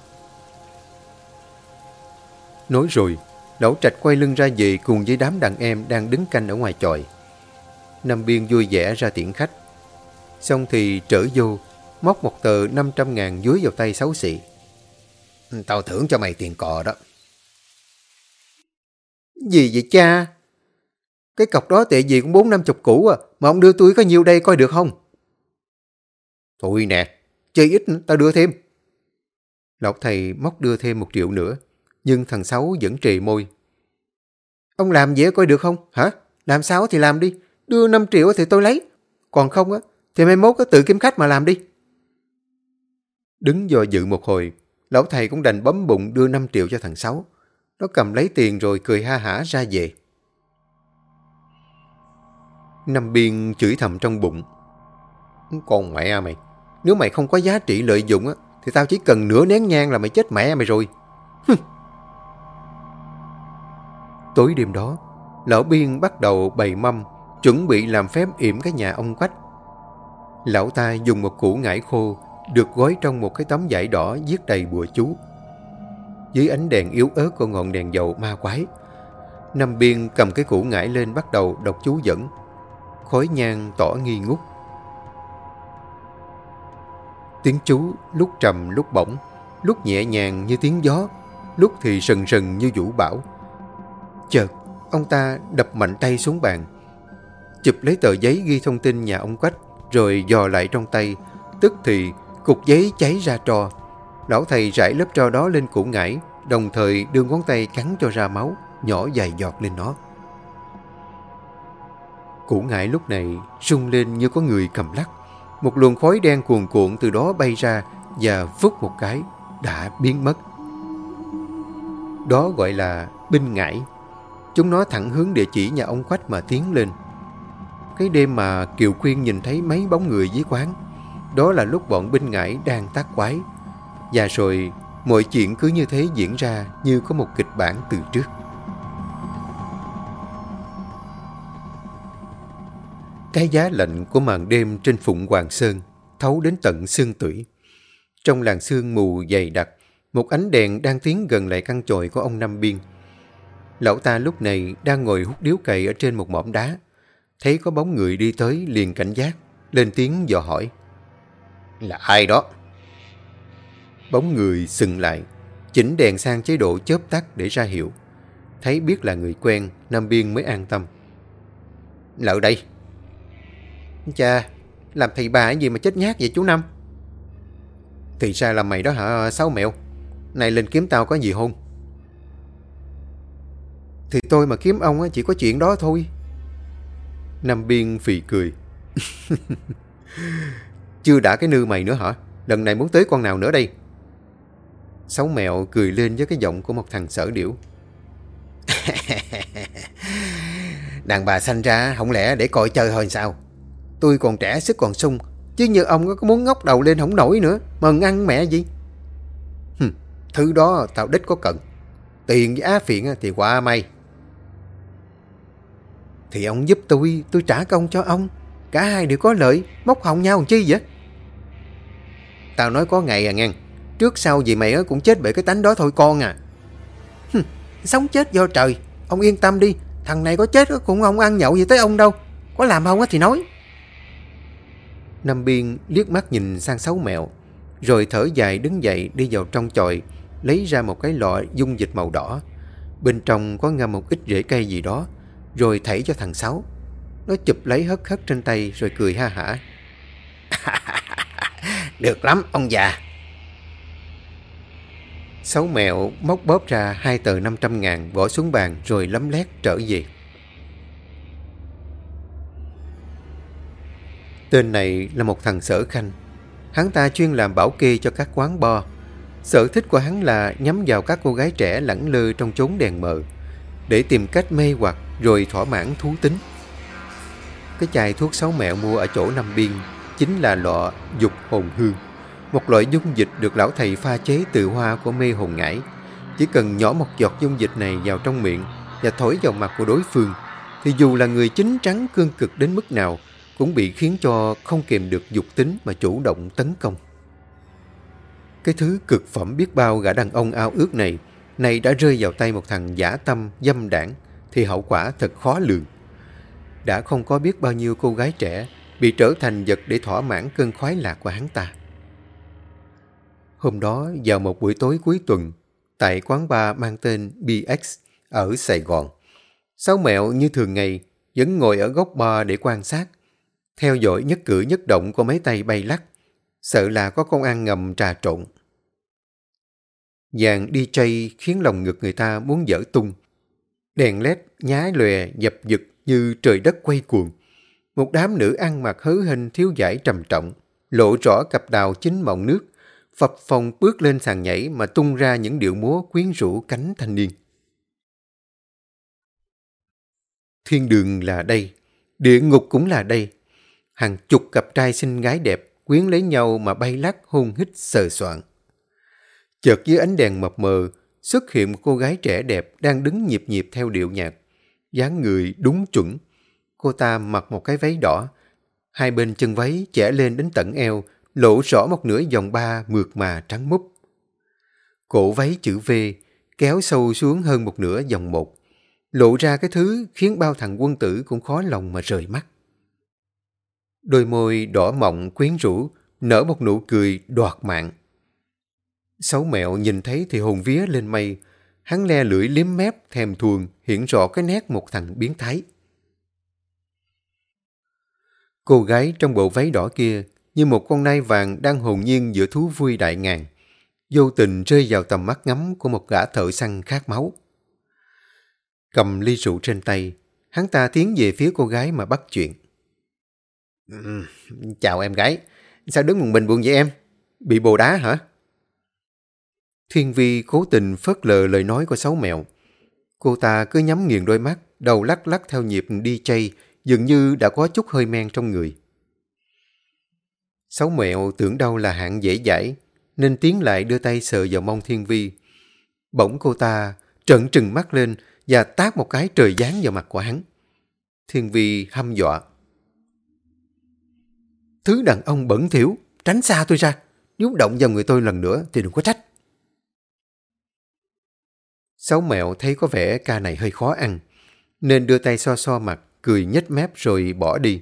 Nói rồi, lão Trạch quay lưng ra về cùng với đám đàn em đang đứng canh ở ngoài chòi. Năm Biên vui vẻ ra tiễn khách. Xong thì trở vô, móc một tờ năm trăm ngàn dúi vào tay Xấu Xị. Tao thưởng cho mày tiền cò đó. Gì vậy cha? Cái cọc đó tệ gì cũng bốn năm chục củ à, mà ông đưa tôi có nhiêu đây coi được không? Thôi nè, chơi ít tao đưa thêm. Lão thầy móc đưa thêm một triệu nữa, nhưng thằng Sáu vẫn trề môi. Ông làm vậy coi được không? Hả? Làm sao thì làm đi. Đưa năm triệu thì tôi lấy. Còn không á thì mai mốt tự kiếm khách mà làm đi. Đứng do dự một hồi, lão thầy cũng đành bấm bụng đưa năm triệu cho thằng Sáu. Nó cầm lấy tiền rồi cười ha hả ra về. Năm Biên chửi thầm trong bụng. Con mẹ mày, nếu mày không có giá trị lợi dụng á, thì tao chỉ cần nửa nén nhang là mày chết mẹ mày rồi. Tối đêm đó, lão Biên bắt đầu bày mâm, chuẩn bị làm phép yểm cái nhà ông Quách. Lão ta dùng một củ ngải khô được gói trong một cái tấm vải đỏ viết đầy bùa chú. Dưới ánh đèn yếu ớt của ngọn đèn dầu ma quái, Năm Biên cầm cái củ ngải lên bắt đầu đọc chú dẫn. Khói nhang tỏ nghi ngút. Tiếng chú lúc trầm lúc bổng, lúc nhẹ nhàng như tiếng gió, lúc thì sần sần như vũ bão. Chợt, ông ta đập mạnh tay xuống bàn, chụp lấy tờ giấy ghi thông tin nhà ông Quách, rồi dò lại trong tay. Tức thì cục giấy cháy ra tro. Lão thầy rải lớp tro đó lên củ ngải, đồng thời đưa ngón tay cắn cho ra máu, nhỏ vài giọt lên nó. Củ ngải lúc này rung lên như có người cầm lắc. Một luồng khói đen cuồn cuộn từ đó bay ra và phút một cái đã biến mất. Đó gọi là binh ngải. Chúng nó thẳng hướng địa chỉ nhà ông Quách mà tiến lên. Cái đêm mà Kiều Khuyên nhìn thấy mấy bóng người dưới quán, đó là lúc bọn binh ngải đang tác quái. Và rồi mọi chuyện cứ như thế diễn ra như có một kịch bản từ trước. Cái giá lạnh của màn đêm trên Phụng Hoàng Sơn thấu đến tận xương tủy. Trong làn sương mù dày đặc, một ánh đèn đang tiến gần lại căn chòi của ông Năm Biên. Lão ta lúc này đang ngồi hút điếu cày ở trên một mỏm đá. Thấy có bóng người đi tới liền cảnh giác, lên tiếng dò hỏi. Là ai đó? Bóng người sừng lại, chỉnh đèn sang chế độ chớp tắt để ra hiệu. Thấy biết là người quen, Năm Biên mới an tâm. Là ở đây. Chà, làm thầy bà gì mà chết nhát vậy chú Năm? Thì ra là mày đó hả Sáu Mẹo? Này lên kiếm tao có gì hôn? Thì tôi mà kiếm ông chỉ có chuyện đó thôi. Năm Biên phì cười. Chưa đã cái nư mày nữa hả? Lần này muốn tới con nào nữa đây? Sáu Mẹo cười lên với cái giọng của một thằng sở điểu. Đàn bà sanh ra không lẽ để coi chơi thôi sao? Tôi còn trẻ sức còn sung, chứ như ông có muốn ngóc đầu lên không nổi nữa, mần ăn mẹ gì. Hừm, thứ đó tao đích có cần. Tiền với á phiện thì qua mày. Thì ông giúp tôi, tôi trả công cho ông. Cả hai đều có lợi, móc họng nhau làm chi vậy? Tao nói có ngày à ngang. Trước sau gì mày cũng chết bởi cái tánh đó thôi con à. Hừm, sống chết do trời. Ông yên tâm đi, thằng này có chết cũng không ăn nhậu gì tới ông đâu. Có làm không thì nói. Năm Biên liếc mắt nhìn sang Sáu Mẹo, rồi thở dài đứng dậy đi vào trong chòi, lấy ra một cái lọ dung dịch màu đỏ. Bên trong có ngâm một ít rễ cây gì đó, rồi thảy cho thằng Sáu. Nó chụp lấy hất hất trên tay rồi cười ha hả. Được lắm ông già. Sáu Mẹo móc bóp ra hai tờ năm trăm ngàn bỏ xuống bàn rồi lấm lét trở về. Tên này là một thằng Sở Khanh. Hắn ta chuyên làm bảo kê cho các quán bar. Sở thích của hắn là nhắm vào các cô gái trẻ lẳng lơ trong chốn đèn mờ để tìm cách mê hoặc rồi thỏa mãn thú tính. Cái chai thuốc Sáu Mẹo mua ở chỗ Năm Biên chính là lọ dục hồn hương, một loại dung dịch được lão thầy pha chế từ hoa của mê hồn ngải. Chỉ cần nhỏ một giọt dung dịch này vào trong miệng và thổi vào mặt của đối phương, thì dù là người chín trắng cương cực đến mức nào cũng bị khiến cho không kìm được dục tính mà chủ động tấn công. Cái thứ cực phẩm biết bao gã đàn ông ao ước này, này đã rơi vào tay một thằng dã tâm dâm đảng, thì hậu quả thật khó lường. Đã không có biết bao nhiêu cô gái trẻ bị trở thành vật để thỏa mãn cơn khoái lạc của hắn ta. Hôm đó vào một buổi tối cuối tuần, tại quán bar mang tên bê ích ở Sài Gòn, Sáu Mẹo như thường ngày vẫn ngồi ở góc bar để quan sát, theo dõi nhất cử nhất động của mấy tay bay lắc, sợ là có công an ngầm trà trộn. Dàn đi jay khiến lòng ngực người ta muốn dở tung. Đèn led nhái lòe dập dực như trời đất quay cuồng. Một đám nữ ăn mặc hớ hênh thiếu vải trầm trọng, lộ rõ cặp đào chín mọng nước, phập phồng bước lên sàn nhảy mà tung ra những điệu múa quyến rũ cánh thanh niên. Thiên đường là đây, địa ngục cũng là đây. Hàng chục cặp trai xinh gái đẹp quyến lấy nhau mà bay lắc hôn hít sờ soạng. Chợt dưới ánh đèn mập mờ xuất hiện một cô gái trẻ đẹp đang đứng nhịp nhịp theo điệu nhạc, dáng người đúng chuẩn. Cô ta mặc một cái váy đỏ, hai bên chân váy chẻ lên đến tận eo, lộ rõ một nửa vòng ba mượt mà trắng múp. Cổ váy chữ V kéo sâu xuống hơn một nửa vòng một, lộ ra cái thứ khiến bao thằng quân tử cũng khó lòng mà rời mắt. Đôi môi đỏ mọng quyến rũ nở một nụ cười đoạt mạng. Sáu Mẹo nhìn thấy thì hồn vía lên mây. Hắn le lưỡi liếm mép thèm thuồng, hiện rõ cái nét một thằng biến thái. Cô gái trong bộ váy đỏ kia như một con nai vàng đang hồn nhiên giữa thú vui đại ngàn, vô tình rơi vào tầm mắt ngắm của một gã thợ săn khát máu. Cầm ly rượu trên tay, hắn ta tiến về phía cô gái mà bắt chuyện. Ừ, chào em gái, sao đứng một mình buồn vậy em? Bị bồ đá hả? Thiên Vi cố tình phớt lờ lời nói của Sáu Mẹo. Cô ta cứ nhắm nghiền đôi mắt, đầu lắc lắc theo nhịp đi jay, dường như đã có chút hơi men trong người. Sáu Mẹo tưởng đâu là hạng dễ dãi, nên tiến lại đưa tay sờ vào mông Thiên Vi. Bỗng cô ta trợn trừng mắt lên và tát một cái trời giáng vào mặt của hắn. Thiên Vi hăm dọa. Thứ đàn ông bẩn thỉu, tránh xa tôi ra. Nếu động vào người tôi lần nữa thì đừng có trách. Sáu Mẹo thấy có vẻ ca này hơi khó ăn, nên đưa tay so so mặt, cười nhếch mép rồi bỏ đi.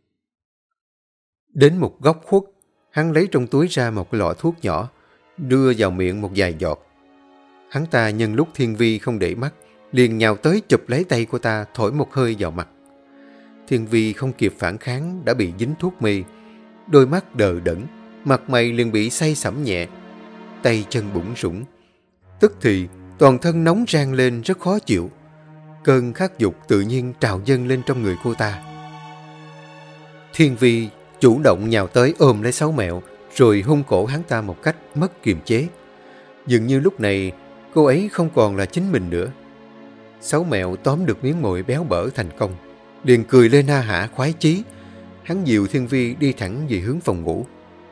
Đến một góc khuất, hắn lấy trong túi ra một cái lọ thuốc nhỏ, đưa vào miệng một vài giọt. Hắn ta nhân lúc Thiên Vi không để mắt, liền nhào tới chụp lấy tay cô ta, thổi một hơi vào mặt. Thiên Vi không kịp phản kháng đã bị dính thuốc mê, đôi mắt đờ đẫn, mặt mày liền bị say sẩm nhẹ, tay chân bủn rủn. Tức thì toàn thân nóng rang lên rất khó chịu. Cơn khát dục tự nhiên trào dâng lên trong người cô ta. Thiên Vi chủ động nhào tới ôm lấy Sáu Mẹo, rồi hung cổ hắn ta một cách mất kiềm chế. Dường như lúc này cô ấy không còn là chính mình nữa. Sáu Mẹo tóm được miếng mồi béo bở thành công, liền cười lên ha hả khoái chí. Hắn dìu Thiên Vi đi thẳng về hướng phòng ngủ.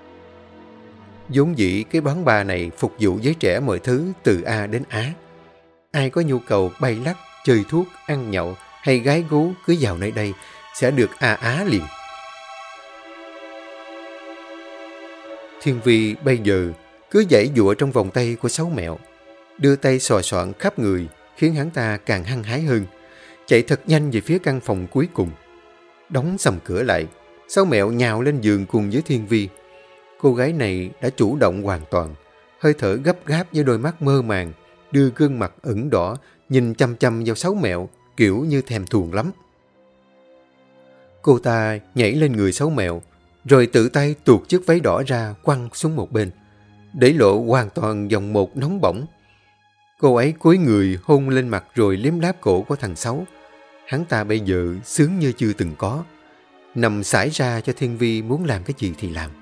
Vốn dĩ cái quán bar này phục vụ giới trẻ mọi thứ từ A đến Á. Ai có nhu cầu bay lắc, chơi thuốc, ăn nhậu hay gái gú cứ vào nơi đây sẽ được a á liền. Thiên Vi bây giờ cứ giãy giụa trong vòng tay của Sáu Mẹo, đưa tay xòa xoạn khắp người, khiến hắn ta càng hăng hái hơn, chạy thật nhanh về phía căn phòng cuối cùng. Đóng sầm cửa lại, Sáu Mẹo nhào lên giường cùng với Thiên Vi. Cô gái này đã chủ động hoàn toàn, hơi thở gấp gáp với đôi mắt mơ màng, đưa gương mặt ửng đỏ, nhìn chăm chăm vào Sáu Mẹo, kiểu như thèm thuồng lắm. Cô ta nhảy lên người Sáu Mẹo, rồi tự tay tuột chiếc váy đỏ ra quăng xuống một bên, để lộ hoàn toàn vòng một nóng bỏng. Cô ấy cúi người hôn lên mặt rồi liếm láp cổ của thằng Sáu. Hắn ta bây giờ sướng như chưa từng có, nằm sải ra cho Thiên Vi muốn làm cái gì thì làm.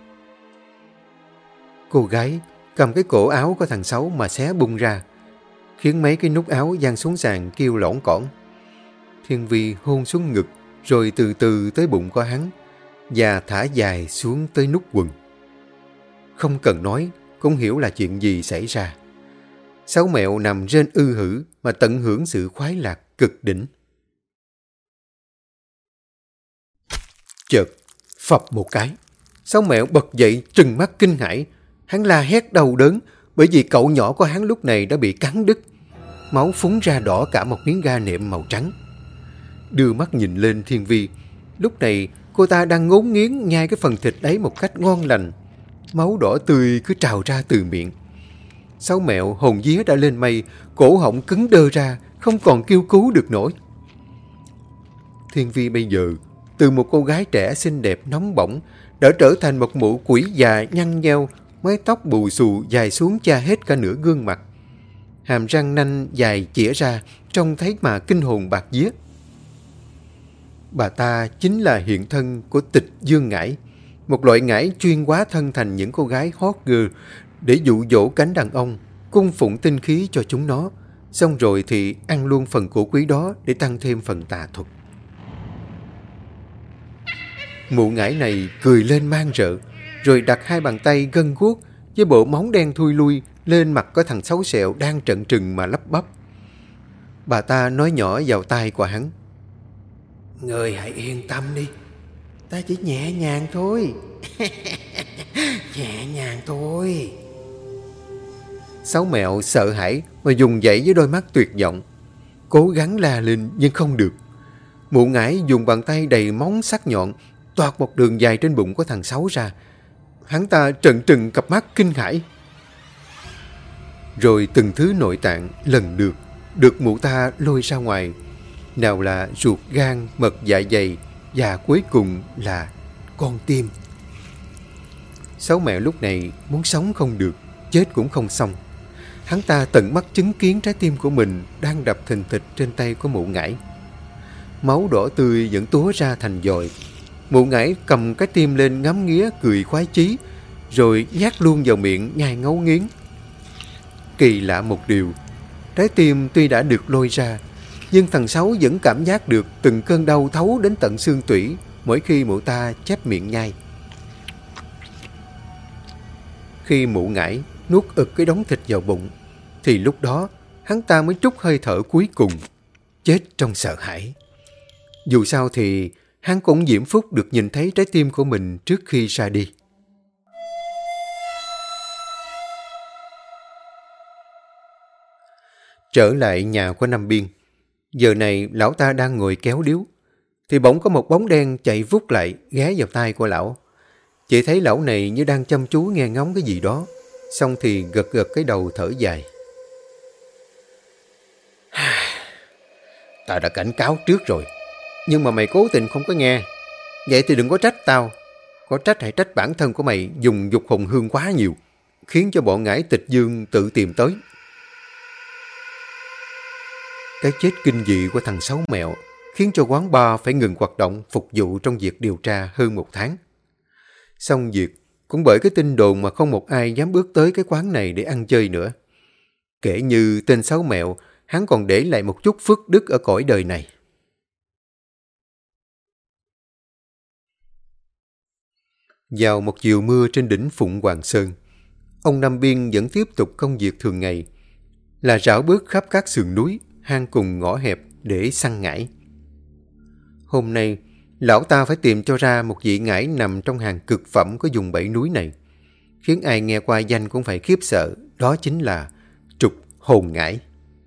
Cô gái cầm cái cổ áo của thằng Sáu mà xé bung ra, khiến mấy cái nút áo giăng xuống sàn kêu lỏng cỏn. Thiên Vi hôn xuống ngực, rồi từ từ tới bụng của hắn, và thả dài xuống tới nút quần. Không cần nói, cũng hiểu là chuyện gì xảy ra. Sáu Mẹo nằm rên ư hử mà tận hưởng sự khoái lạc cực đỉnh. Chợt, phập một cái, Sáu Mẹo bật dậy trừng mắt kinh hãi. Hắn la hét đau đớn, bởi vì cậu nhỏ của hắn lúc này đã bị cắn đứt. Máu phúng ra đỏ cả một miếng da nệm màu trắng. Đưa mắt nhìn lên Thiên Vi, lúc này cô ta đang ngốn nghiến nhai cái phần thịt ấy một cách ngon lành. Máu đỏ tươi cứ trào ra từ miệng. Sáu Mẹo hồn vía đã lên mây, cổ họng cứng đơ ra, không còn kêu cứu được nổi. Thiên Vi bây giờ, từ một cô gái trẻ xinh đẹp nóng bỏng, đã trở thành một mụ quỷ già nhăn nheo, mái tóc bù xù dài xuống che hết cả nửa gương mặt. Hàm răng nanh dài chĩa ra, trông thấy mà kinh hồn bạt vía. Bà ta chính là hiện thân của Tịch Dương Ngải, một loại ngải chuyên hóa thân thành những cô gái hot girl để dụ dỗ cánh đàn ông, cung phụng tinh khí cho chúng nó, xong rồi thì ăn luôn phần của quý đó để tăng thêm phần tà thuật. Mụ ngải này cười lên man rợ, rồi đặt hai bàn tay gân guốc với bộ móng đen thui lui lên mặt có thằng Xấu Xẹo đang trợn trừng mà lắp bắp. Bà ta nói nhỏ vào tai của hắn: "Ngươi hãy yên tâm đi, ta chỉ nhẹ nhàng thôi." "Nhẹ nhàng thôi." Sáu Mẹo sợ hãi mà dùng dãy với đôi mắt tuyệt vọng, cố gắng la lên nhưng không được. Mụ ngải dùng bàn tay đầy móng sắc nhọn toạc một đường dài trên bụng của thằng Sáu ra. Hắn ta trợn trừng cặp mắt kinh hãi. Rồi từng thứ nội tạng lần lượt được mụ ta lôi ra ngoài. Nào là ruột gan, mật dạ dày, và cuối cùng là con tim. Sáu Mẹo lúc này muốn sống không được, chết cũng không xong. Hắn ta tận mắt chứng kiến trái tim của mình đang đập thình thịch trên tay của mụ ngải. Máu đỏ tươi vẫn túa ra thành dòi. Mụ ngải cầm cái tim lên ngắm nghía cười khoái chí, rồi nhát luôn vào miệng nhai ngấu nghiến. Kỳ lạ một điều, trái tim tuy đã được lôi ra, nhưng thằng Sáu vẫn cảm giác được từng cơn đau thấu đến tận xương tủy mỗi khi mụ ta chép miệng nhai. Khi mụ ngải nuốt ực cái đống thịt vào bụng, thì lúc đó hắn ta mới trút hơi thở cuối cùng, chết trong sợ hãi. Dù sao thì hắn cũng diễm phúc được nhìn thấy trái tim của mình trước khi ra đi. Trở lại nhà của Năm Biên, giờ này lão ta đang ngồi kéo điếu, thì bỗng có một bóng đen chạy vút lại ghé vào tai của lão. Chỉ thấy lão này như đang chăm chú nghe ngóng cái gì đó, xong thì gật gật cái đầu thở dài. "Ta đã cảnh cáo trước rồi, nhưng mà mày cố tình không có nghe. Vậy thì đừng có trách tao. Có trách hãy trách bản thân của mày dùng dục hồn hương quá nhiều, khiến cho bọn ngải Tịch Dương tự tìm tới." Cái chết kinh dị của thằng Sáu Mẹo khiến cho quán bar phải ngừng hoạt động phục vụ trong việc điều tra hơn một tháng. Xong việc, cũng bởi cái tin đồn mà không một ai dám bước tới cái quán này để ăn chơi nữa. Kể như tên Sáu Mẹo, hắn còn để lại một chút phước đức ở cõi đời này. Vào một chiều mưa trên đỉnh Phụng Hoàng Sơn, ông Năm Biên vẫn tiếp tục công việc thường ngày, là rảo bước khắp các sườn núi, hang cùng ngõ hẹp để săn ngải. Hôm nay, lão ta phải tìm cho ra một vị ngải nằm trong hàng cực phẩm của vùng bảy núi này, khiến ai nghe qua danh cũng phải khiếp sợ, đó chính là trục hồn ngải.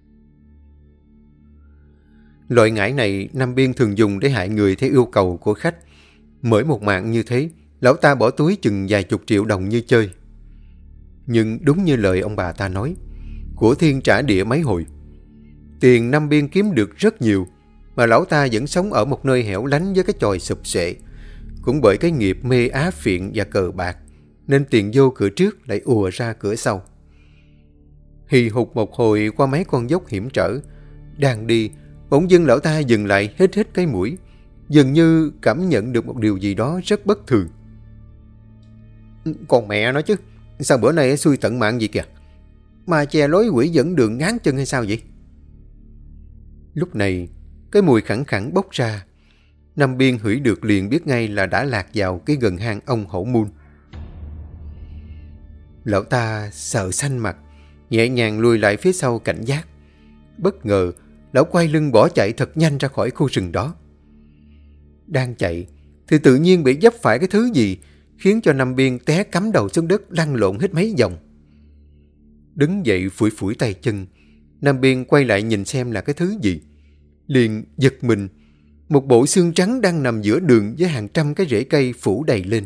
Loại ngải này Năm Biên thường dùng để hại người theo yêu cầu của khách. Mỗi một mạng như thế, lão ta bỏ túi chừng vài chục triệu đồng như chơi. Nhưng đúng như lời ông bà ta nói, của thiên trả địa mấy hồi. Tiền Năm Biên kiếm được rất nhiều, mà lão ta vẫn sống ở một nơi hẻo lánh với cái chòi sụp sệ. Cũng bởi cái nghiệp mê á phiện và cờ bạc, nên tiền vô cửa trước lại ùa ra cửa sau. Hì hục một hồi qua mấy con dốc hiểm trở, đang đi, bỗng dưng lão ta dừng lại hít hít cái mũi, dường như cảm nhận được một điều gì đó rất bất thường. Còn mẹ nó chứ, sao bữa nay xui tận mạng gì kìa? Mà che lối quỷ dẫn đường ngán chân hay sao vậy? Lúc này, cái mùi khẳng khẳng bốc ra. Năm Biên hửi được liền biết ngay là đã lạc vào cái gần hang ông Hổ Mun. Lão ta sợ xanh mặt, nhẹ nhàng lùi lại phía sau cảnh giác. Bất ngờ, lão quay lưng bỏ chạy thật nhanh ra khỏi khu rừng đó. Đang chạy, thì tự nhiên bị vấp phải cái thứ gì, khiến cho Năm Biên té cắm đầu xuống đất lăn lộn hết mấy vòng. Đứng dậy phủi phủi tay chân, Năm Biên quay lại nhìn xem là cái thứ gì. Liền giật mình, một bộ xương trắng đang nằm giữa đường với hàng trăm cái rễ cây phủ đầy lên.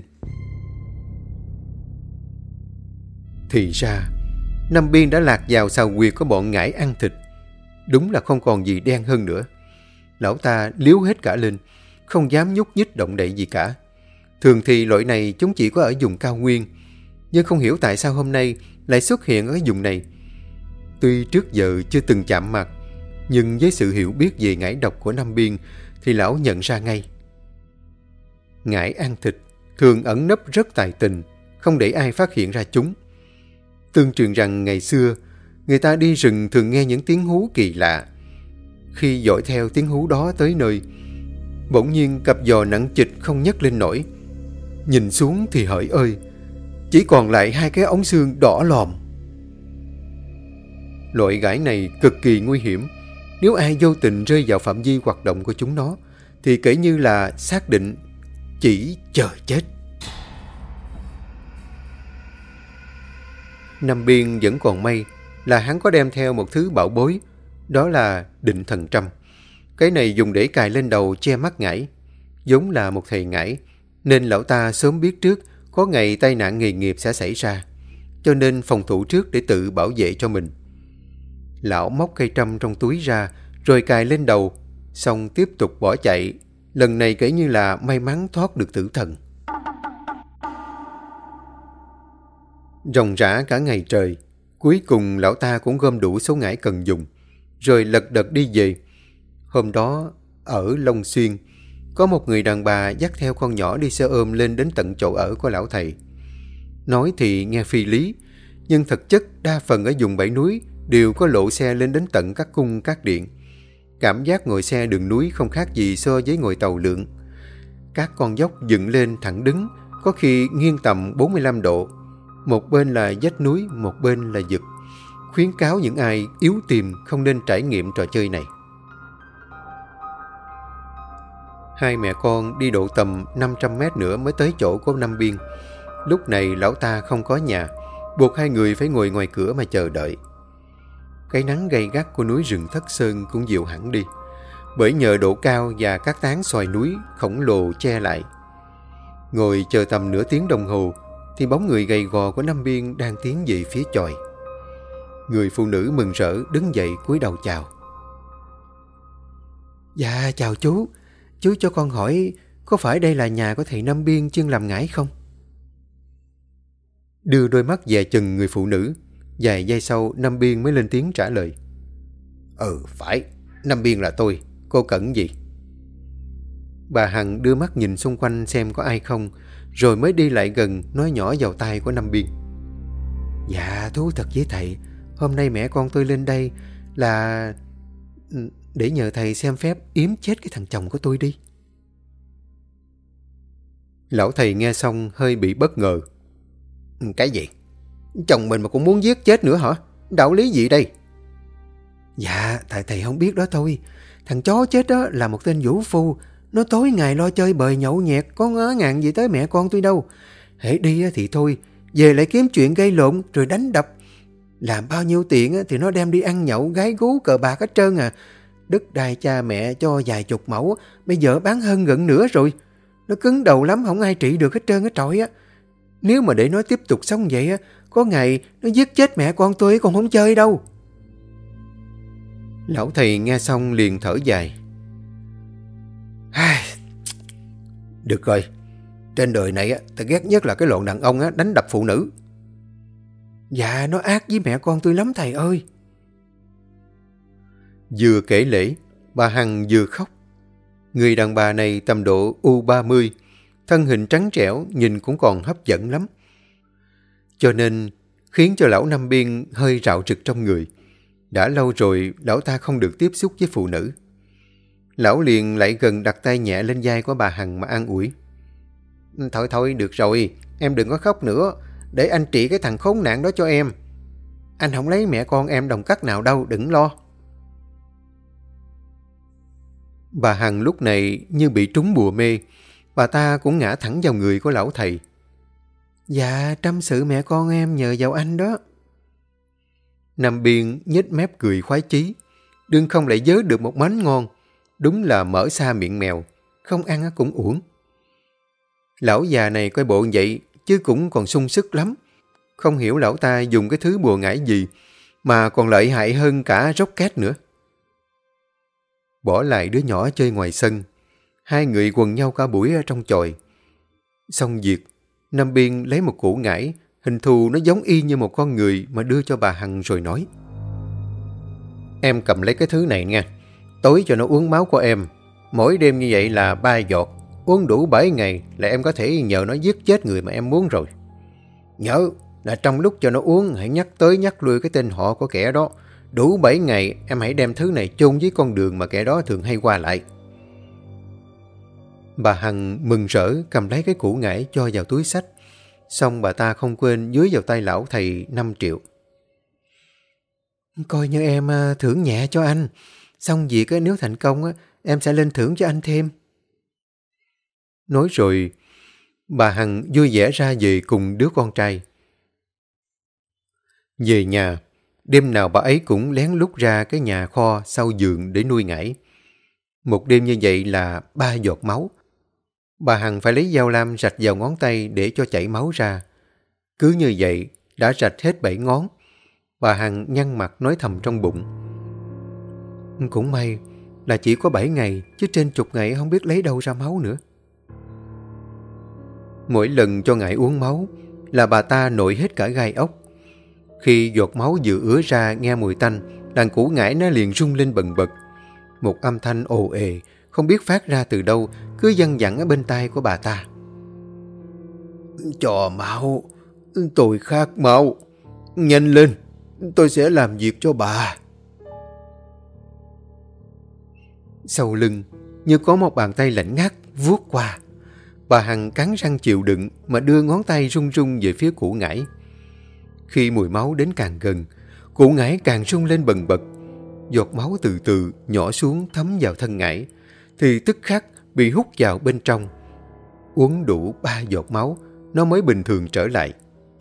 Thì ra, Năm Biên đã lạc vào sào huyệt của bọn ngải ăn thịt. Đúng là không còn gì đen hơn nữa. Lão ta liếu hết cả lên, không dám nhúc nhích động đậy gì cả. Thường thì loại này chúng chỉ có ở vùng cao nguyên, nhưng không hiểu tại sao hôm nay lại xuất hiện ở vùng này. Tuy trước giờ chưa từng chạm mặt, nhưng với sự hiểu biết về ngải độc của Năm Biên thì lão nhận ra ngay. Ngải ăn thịt thường ẩn nấp rất tài tình, không để ai phát hiện ra chúng. Tương truyền rằng ngày xưa, người ta đi rừng thường nghe những tiếng hú kỳ lạ. Khi dõi theo tiếng hú đó tới nơi, bỗng nhiên cặp giò nặng trịch không nhấc lên nổi. Nhìn xuống thì hỡi ơi, chỉ còn lại hai cái ống xương đỏ lòm. Loại gãi này cực kỳ nguy hiểm. Nếu ai vô tình rơi vào phạm vi hoạt động của chúng nó, thì kể như là xác định chỉ chờ chết. Năm Biên vẫn còn may là hắn có đem theo một thứ bảo bối, đó là định thần trăm. Cái này dùng để cài lên đầu che mắt ngải. Giống là một thầy ngải, nên lão ta sớm biết trước có ngày tai nạn nghề nghiệp sẽ xảy ra, cho nên phòng thủ trước để tự bảo vệ cho mình. Lão móc cây trăm trong túi ra, rồi cài lên đầu, xong tiếp tục bỏ chạy. Lần này kể như là may mắn thoát được tử thần. Ròng rã cả ngày trời, cuối cùng lão ta cũng gom đủ số ngải cần dùng, rồi lật đật đi về. Hôm đó, ở Long Xuyên, có một người đàn bà dắt theo con nhỏ đi xe ôm lên đến tận chỗ ở của lão thầy. Nói thì nghe phi lý, nhưng thực chất đa phần ở vùng bảy núi đều có lộ xe lên đến tận các cung các điện. Cảm giác ngồi xe đường núi không khác gì so với ngồi tàu lượn. Các con dốc dựng lên thẳng đứng, có khi nghiêng tầm bốn mươi lăm độ. Một bên là vách núi, một bên là vực. Khuyến cáo những ai yếu tim không nên trải nghiệm trò chơi này. Hai mẹ con đi độ tầm năm trăm mét nữa mới tới chỗ của Năm Biên. Lúc này lão ta không có nhà, buộc hai người phải ngồi ngoài cửa mà chờ đợi. Cái nắng gay gắt của núi rừng Thất Sơn cũng dịu hẳn đi, bởi nhờ độ cao và các tán xoài núi khổng lồ che lại. Ngồi chờ tầm nửa tiếng đồng hồ, thì bóng người gầy gò của Năm Biên đang tiến về phía chòi. Người phụ nữ mừng rỡ đứng dậy cúi đầu chào. Dạ chào chú, chú cho con hỏi có phải đây là nhà của thầy Năm Biên chuyên làm ngải không? Đưa đôi mắt dè chừng người phụ nữ, vài giây sau Năm Biên mới lên tiếng trả lời. Ừ phải, Năm Biên là tôi, cô cần gì? Bà Hằng đưa mắt nhìn xung quanh xem có ai không, rồi mới đi lại gần nói nhỏ vào tai của Năm Biên. Dạ thú thật với thầy, hôm nay mẹ con tôi lên đây là để nhờ thầy xem phép yếm chết cái thằng chồng của tôi đi. Lão thầy nghe xong hơi bị bất ngờ. Cái gì? Chồng mình mà cũng muốn giết chết nữa hả? Đạo lý gì đây? Dạ, tại thầy không biết đó thôi. Thằng chó chết đó là một tên vũ phu. Nó tối ngày lo chơi bời nhậu nhẹt, có ngớ ngàng gì tới mẹ con tôi đâu. Hễ đi thì thôi, về lại kiếm chuyện gây lộn rồi đánh đập. Làm bao nhiêu tiền thì nó đem đi ăn nhậu, gái gú, cờ bạc hết trơn à. Đất đai cha mẹ cho vài chục mẫu, bây giờ bán hơn gần nữa rồi. Nó cứng đầu lắm, không ai trị được hết trơn á trọi á. Nếu mà để nó tiếp tục sống vậy á, có ngày nó giết chết mẹ con tôi còn không chơi đâu. Lão thầy nghe xong liền thở dài. Được rồi, trên đời này á, ta ghét nhất là cái loại đàn ông á, đánh đập phụ nữ. Dạ, nó ác với mẹ con tôi lắm thầy ơi. Vừa kể lễ, bà Hằng vừa khóc. Người đàn bà này tầm độ u ba mươi, thân hình trắng trẻo, nhìn cũng còn hấp dẫn lắm. Cho nên khiến cho lão Năm Biên hơi rạo rực trong người. Đã lâu rồi lão ta không được tiếp xúc với phụ nữ. Lão liền lại gần đặt tay nhẹ lên vai của bà Hằng mà an ủi. Thôi thôi, được rồi, em đừng có khóc nữa, để anh trị cái thằng khốn nạn đó cho em. Anh không lấy mẹ con em đồng cắt nào đâu, đừng lo. Bà Hằng lúc này như bị trúng bùa mê, bà ta cũng ngã thẳng vào người của lão thầy. Dạ, trăm sự mẹ con em nhờ vào anh đó. Năm Biên nhếch mép cười khoái chí, đương không lại vớ được một mánh ngon. Đúng là mở xa miệng mèo, không ăn cũng uổng. Lão già này coi bộ vậy, chứ cũng còn sung sức lắm. Không hiểu lão ta dùng cái thứ bùa ngải gì, mà còn lợi hại hơn cả rocket nữa. Bỏ lại đứa nhỏ chơi ngoài sân, hai người quần nhau cả buổi ở trong chòi. Xong việc, Năm Biên lấy một củ ngải, hình thù nó giống y như một con người mà đưa cho bà Hằng rồi nói. Em cầm lấy cái thứ này nha, tối cho nó uống máu của em. Mỗi đêm như vậy là ba giọt, uống đủ bảy ngày là em có thể nhờ nó giết chết người mà em muốn rồi. Nhớ là trong lúc cho nó uống hãy nhắc tới nhắc lui cái tên họ của kẻ đó. Đủ bảy ngày em hãy đem thứ này chôn với con đường mà kẻ đó thường hay qua lại. Bà Hằng mừng rỡ cầm lấy cái củ ngải cho vào túi xách. Xong bà ta không quên dưới vào tay lão thầy năm triệu. Coi như em thưởng nhẹ cho anh. Xong việc nếu thành công em sẽ lên thưởng cho anh thêm. Nói rồi bà Hằng vui vẻ ra về cùng đứa con trai. Về nhà, đêm nào bà ấy cũng lén lút ra cái nhà kho sau giường để nuôi ngải. Một đêm như vậy là ba giọt máu. Bà Hằng phải lấy dao lam rạch vào ngón tay để cho chảy máu ra. Cứ như vậy, đã rạch hết bảy ngón. Bà Hằng nhăn mặt nói thầm trong bụng. Cũng may là chỉ có bảy ngày, chứ trên chục ngày không biết lấy đâu ra máu nữa. Mỗi lần cho ngải uống máu là bà ta nổi hết cả gai ốc. Khi giọt máu vừa ứa ra nghe mùi tanh, đàn củ ngải nó liền rung lên bần bật. Một âm thanh ồ ề, không biết phát ra từ đâu, cứ văng vẳng ở bên tai của bà ta. Cho máu, tôi khát máu. Nhanh lên, tôi sẽ làm việc cho bà. Sau lưng, như có một bàn tay lạnh ngắt vuốt qua. Bà Hằng cắn răng chịu đựng mà đưa ngón tay run run về phía củ ngải. Khi mùi máu đến càng gần, củ ngải càng rung lên bần bật. Giọt máu từ từ nhỏ xuống thấm vào thân ngải, thì tức khắc bị hút vào bên trong. Uống đủ ba giọt máu, nó mới bình thường trở lại.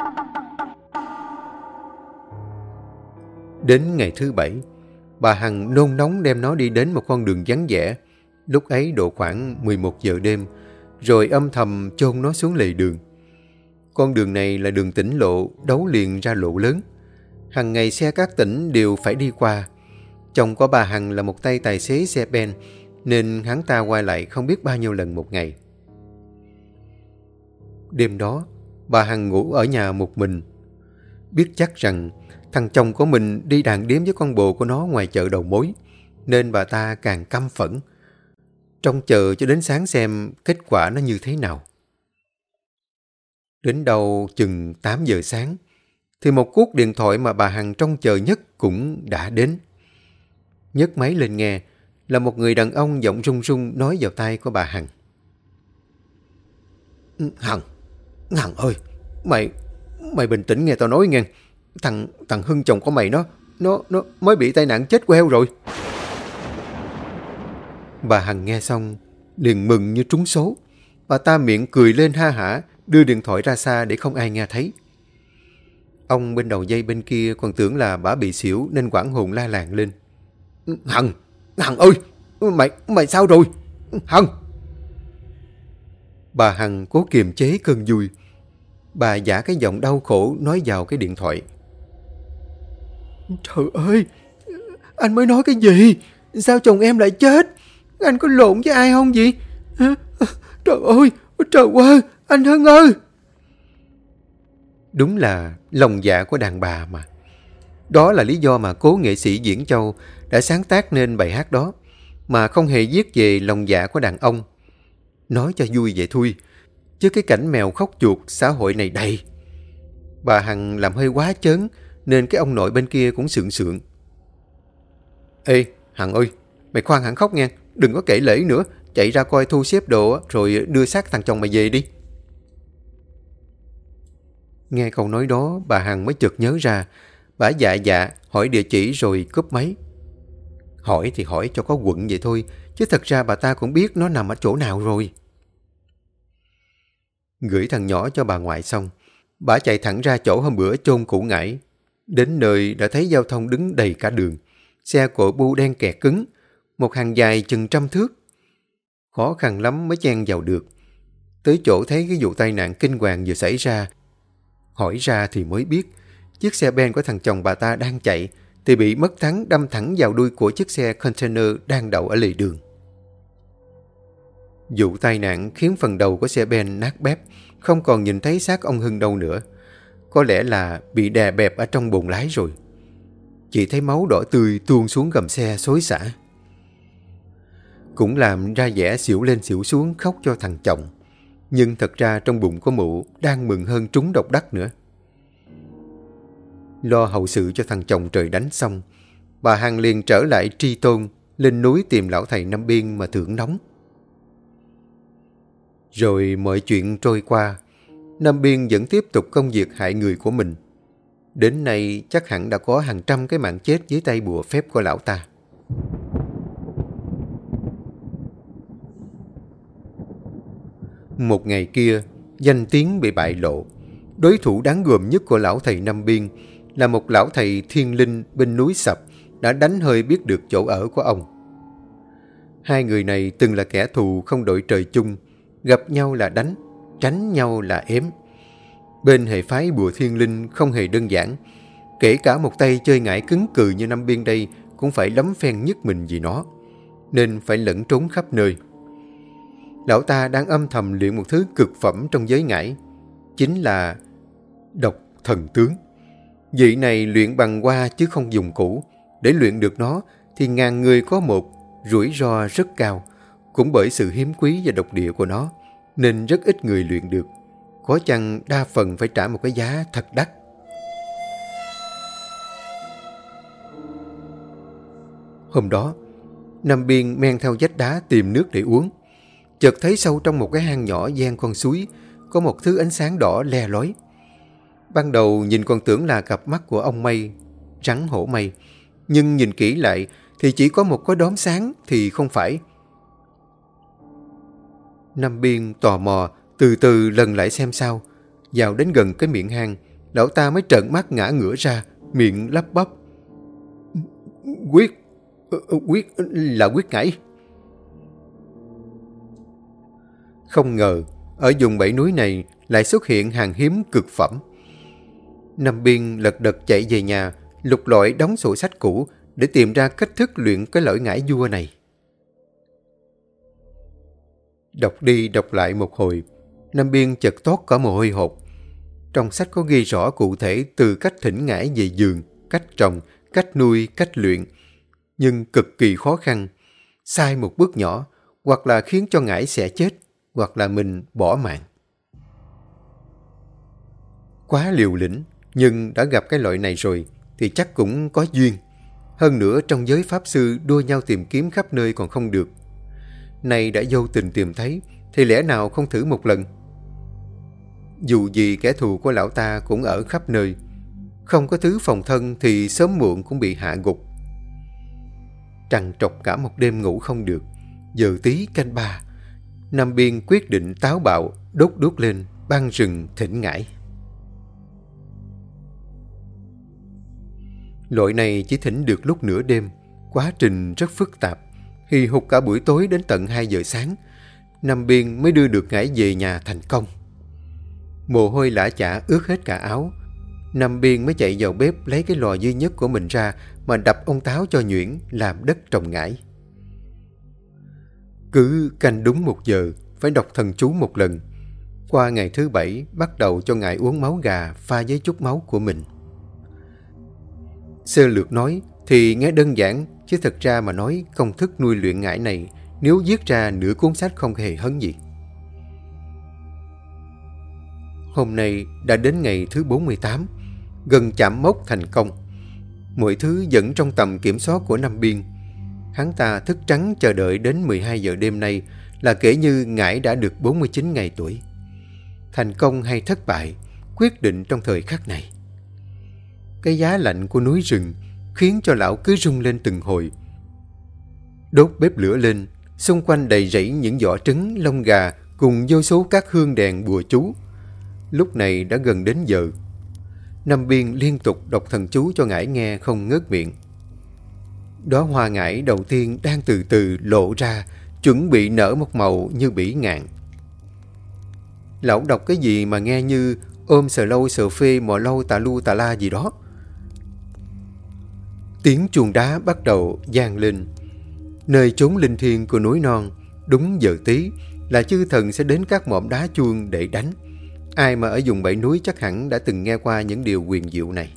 Đến ngày thứ bảy, bà Hằng nôn nóng đem nó đi đến một con đường vắng vẻ. Lúc ấy độ khoảng mười một giờ đêm, rồi âm thầm chôn nó xuống lề đường. Con đường này là đường tỉnh lộ, đấu liền ra lộ lớn. Hằng ngày xe các tỉnh đều phải đi qua. Chồng của bà Hằng là một tay tài xế xe ben, nên hắn ta qua lại không biết bao nhiêu lần một ngày. Đêm đó, bà Hằng ngủ ở nhà một mình. Biết chắc rằng thằng chồng của mình đi đàn điếm với con bồ của nó ngoài chợ đầu mối, nên bà ta càng căm phẫn. trông chờ cho đến sáng xem kết quả nó như thế nào. Đến đâu chừng tám giờ sáng, thì một cuộc điện thoại mà bà Hằng trông chờ nhất cũng đã đến. Nhấc máy lên nghe, là một người đàn ông giọng run run nói vào tai của bà Hằng. Hằng, Hằng ơi, mày, mày bình tĩnh nghe tao nói nghe. Thằng, thằng Hưng chồng của mày nó, nó, nó mới bị tai nạn chết queo rồi. Bà Hằng nghe xong, liền mừng như trúng số. Bà ta miệng cười lên ha hả, đưa điện thoại ra xa để không ai nghe thấy. Ông bên đầu dây bên kia còn tưởng là bà bị xỉu nên hoảng hồn la làng lên. Hằng, Hằng ơi, mày, mày sao rồi? Hằng! Bà Hằng cố kiềm chế cơn vui. Bà giả cái giọng đau khổ nói vào cái điện thoại. Trời ơi, anh mới nói cái gì? Sao chồng em lại chết? Anh có lộn với ai không vậy? Trời ơi, trời ơi, anh Hưng ơi! Đúng là lòng dạ của đàn bà mà. Đó là lý do mà cố nghệ sĩ Diễn Châu đã sáng tác nên bài hát đó, mà không hề viết về lòng dạ của đàn ông. Nói cho vui vậy thôi, chứ cái cảnh mèo khóc chuột xã hội này đầy. Bà Hằng làm hơi quá chớn, nên cái ông nội bên kia cũng sượng sượng. Ê, Hằng ơi, mày khoan hẳn khóc nha, đừng có kể lễ nữa, chạy ra coi thu xếp đồ rồi đưa xác thằng chồng mày về đi. Nghe câu nói đó, bà Hằng mới chợt nhớ ra. Bà dạ dạ hỏi địa chỉ rồi cúp máy. Hỏi thì hỏi cho có quận vậy thôi, chứ thật ra bà ta cũng biết nó nằm ở chỗ nào rồi. Gửi thằng nhỏ cho bà ngoại xong, bà chạy thẳng ra chỗ hôm bữa chôn củ ngải. Đến nơi đã thấy giao thông đứng đầy cả đường. Xe cộ bu đen kẹt cứng, một hàng dài chừng trăm thước. Khó khăn lắm mới chen vào được. Tới chỗ thấy cái vụ tai nạn kinh hoàng vừa xảy ra. Hỏi ra thì mới biết, chiếc xe ben của thằng chồng bà ta đang chạy thì bị mất thắng đâm thẳng vào đuôi của chiếc xe container đang đậu ở lề đường. Vụ tai nạn khiến phần đầu của xe ben nát bét, không còn nhìn thấy xác ông Hưng đâu nữa. Có lẽ là bị đè bẹp ở trong bồn lái rồi. Chỉ thấy máu đỏ tươi tuôn xuống gầm xe xối xả. Cũng làm ra vẻ xỉu lên xỉu xuống khóc cho thằng chồng. Nhưng thật ra trong bụng của mụ đang mừng hơn trúng độc đắc nữa. Lo hậu sự cho thằng chồng trời đánh xong, bà Hằng liền trở lại Tri Tôn, lên núi tìm lão thầy Năm Biên mà thưởng nóng. Rồi mọi chuyện trôi qua, Năm Biên vẫn tiếp tục công việc hại người của mình. Đến nay chắc hẳn đã có hàng trăm cái mạng chết dưới tay bùa phép của lão ta. Một ngày kia, danh tiếng bị bại lộ. Đối thủ đáng gờm nhất của lão thầy Năm Biên là một lão thầy thiên linh bên núi Sập đã đánh hơi biết được chỗ ở của ông. Hai người này từng là kẻ thù không đội trời chung, gặp nhau là đánh, tránh nhau là ém. Bên hệ phái bùa thiên linh không hề đơn giản, kể cả một tay chơi ngải cứng cừ như Năm Biên đây cũng phải lắm phen nhức mình vì nó, nên phải lẫn trốn khắp nơi. Lão ta đang âm thầm luyện một thứ cực phẩm trong giới ngải, chính là độc thần tướng. Vị này luyện bằng hoa chứ không dùng củ. Để luyện được nó thì ngàn người có một, rủi ro rất cao. Cũng bởi sự hiếm quý và độc địa của nó, nên rất ít người luyện được. Có chăng đa phần phải trả một cái giá thật đắt. Hôm đó, Năm Biên men theo vách đá tìm nước để uống. Chợt thấy sâu trong một cái hang nhỏ gian con suối có một thứ ánh sáng đỏ le lói. Ban đầu nhìn còn tưởng là cặp mắt của ông Mây, rắn hổ Mây. Nhưng nhìn kỹ lại thì chỉ có một cái đốm sáng thì không phải. Năm Biên tò mò từ từ lần lại xem sao. Vào đến gần cái miệng hang, lão ta mới trợn mắt ngã ngửa ra, miệng lắp bắp. Quyết, quyết là quyết ngải. Không ngờ, ở vùng bảy núi này lại xuất hiện hàng hiếm cực phẩm. Năm Biên lật đật chạy về nhà, lục lọi đóng sổ sách cũ để tìm ra cách thức luyện cái lõi ngải vua này. Đọc đi đọc lại một hồi, Năm Biên chợt toát cả mồ hôi hột. Trong sách có ghi rõ cụ thể từ cách thỉnh ngải về giường, cách trồng, cách nuôi, cách luyện. Nhưng cực kỳ khó khăn. Sai một bước nhỏ, hoặc là khiến cho ngải sẽ chết, hoặc là mình bỏ mạng. Quá liều lĩnh, nhưng đã gặp cái loại này rồi thì chắc cũng có duyên. Hơn nữa trong giới pháp sư đua nhau tìm kiếm khắp nơi còn không được. Nay đã vô tình tìm thấy thì lẽ nào không thử một lần? Dù gì kẻ thù của lão ta cũng ở khắp nơi. Không có thứ phòng thân thì sớm muộn cũng bị hạ gục. Trằn trọc cả một đêm ngủ không được. Giờ tí canh ba, Nam Biên quyết định táo bạo đốt đuốc lên băng rừng thỉnh ngải. Loại này chỉ thỉnh được lúc nửa đêm, quá trình rất phức tạp. Hì hục cả buổi tối đến tận hai giờ sáng, Nam Biên mới đưa được ngải về nhà thành công. Mồ hôi lã chả ướt hết cả áo. Nam Biên mới chạy vào bếp lấy cái lò duy nhất của mình ra mà đập ông táo cho nhuyễn làm đất trồng ngải. Cứ canh đúng một giờ phải đọc thần chú một lần. Qua ngày thứ bảy bắt đầu cho ngải uống máu gà pha với chút máu của mình. Sơ lược nói thì nghe đơn giản, chứ thật ra mà nói công thức nuôi luyện ngải này nếu viết ra nửa cuốn sách không hề hấn gì. Hôm nay đã đến ngày thứ bốn mươi tám, gần chạm mốc thành công. Mọi thứ vẫn trong tầm kiểm soát của Nam Biên. Hắn ta thức trắng chờ đợi đến mười hai giờ đêm nay là kể như ngải đã được bốn mươi chín ngày tuổi. Thành công hay thất bại, quyết định trong thời khắc này. Cái giá lạnh của núi rừng khiến cho lão cứ rung lên từng hồi. Đốt bếp lửa lên, xung quanh đầy rẫy những vỏ trứng, lông gà cùng vô số các hương đèn bùa chú. Lúc này đã gần đến giờ. Nam Biên liên tục đọc thần chú cho ngải nghe không ngớt miệng. Đóa hoa ngải đầu tiên đang từ từ lộ ra, chuẩn bị nở một màu như bỉ ngạn. Lão đọc cái gì mà nghe như ôm sờ lâu sờ phê mò lâu tà lu tà la gì đó. Tiếng chuông đá bắt đầu vang lên. Nơi chốn linh thiêng của núi non, đúng giờ tí là chư thần sẽ đến các mỏm đá chuông để đánh. Ai mà ở vùng bảy núi chắc hẳn đã từng nghe qua những điều huyền diệu này.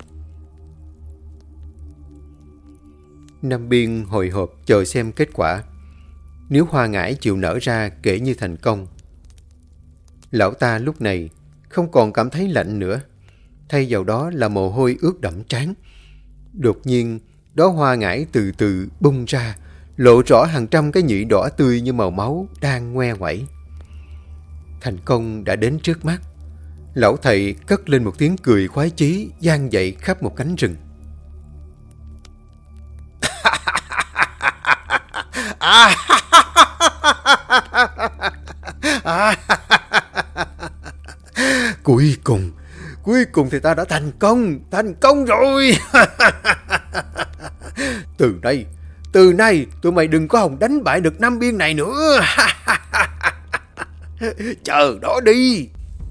Nam Biên hồi hộp chờ xem kết quả. Nếu hoa ngải chịu nở ra kể như thành công. Lão ta lúc này không còn cảm thấy lạnh nữa. Thay vào đó là mồ hôi ướt đẫm trán. Đột nhiên, đóa hoa ngải từ từ bung ra, lộ rõ hàng trăm cái nhị đỏ tươi như màu máu đang ngoe ngoẩy. Thành công đã đến trước mắt. Lão thầy cất lên một tiếng cười khoái chí vang dậy khắp một cánh rừng. Cuối cùng, cuối cùng thì ta đã thành công, thành công rồi. Từ đây, từ nay tụi mày đừng có hòng đánh bại được Nam Biên này nữa. Chờ đó đi.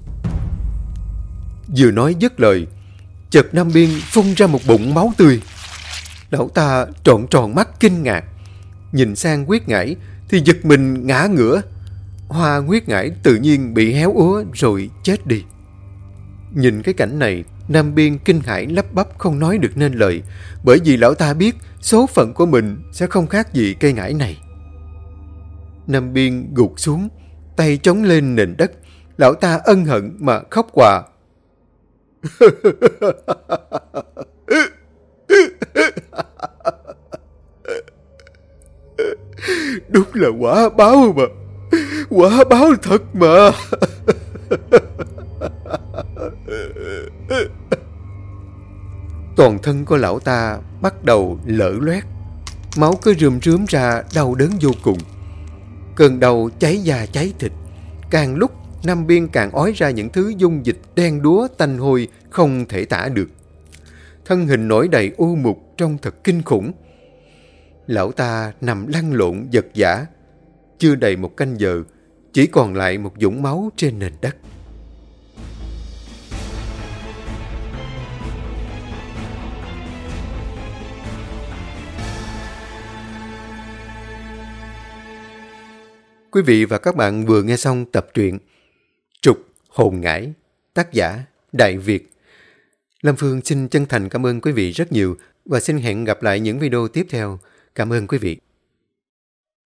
Vừa nói dứt lời, chợt Nam Biên phun ra một bụng máu tươi. Lão ta tròn tròn mắt kinh ngạc, nhìn sang huyết ngải thì giật mình ngã ngửa. Hoa huyết ngải tự nhiên bị héo úa rồi chết đi. Nhìn cái cảnh này, Nam Biên kinh hãi lắp bắp không nói được nên lời, bởi vì lão ta biết số phận của mình sẽ không khác gì cây ngải này. Nam Biên gục xuống, tay chống lên nền đất. Lão ta ân hận mà khóc òa. Đúng là quả báo mà, quả báo thật mà. Toàn thân của lão ta bắt đầu lở loét, máu cứ rườm rướm ra đau đớn vô cùng. Cơn đau cháy da cháy thịt, càng lúc Nam Biên càng ói ra những thứ dung dịch đen đúa tanh hôi không thể tả được. Thân hình nổi đầy u mục trông thật kinh khủng. Lão ta nằm lăn lộn vật vã. Chưa đầy một canh giờ, chỉ còn lại một vũng máu trên nền đất. Quý vị và các bạn vừa nghe xong tập truyện Trục Hồn Ngải, tác giả Đại Việt. Lâm Phương xin chân thành cảm ơn quý vị rất nhiều và xin hẹn gặp lại những video tiếp theo. Cảm ơn quý vị.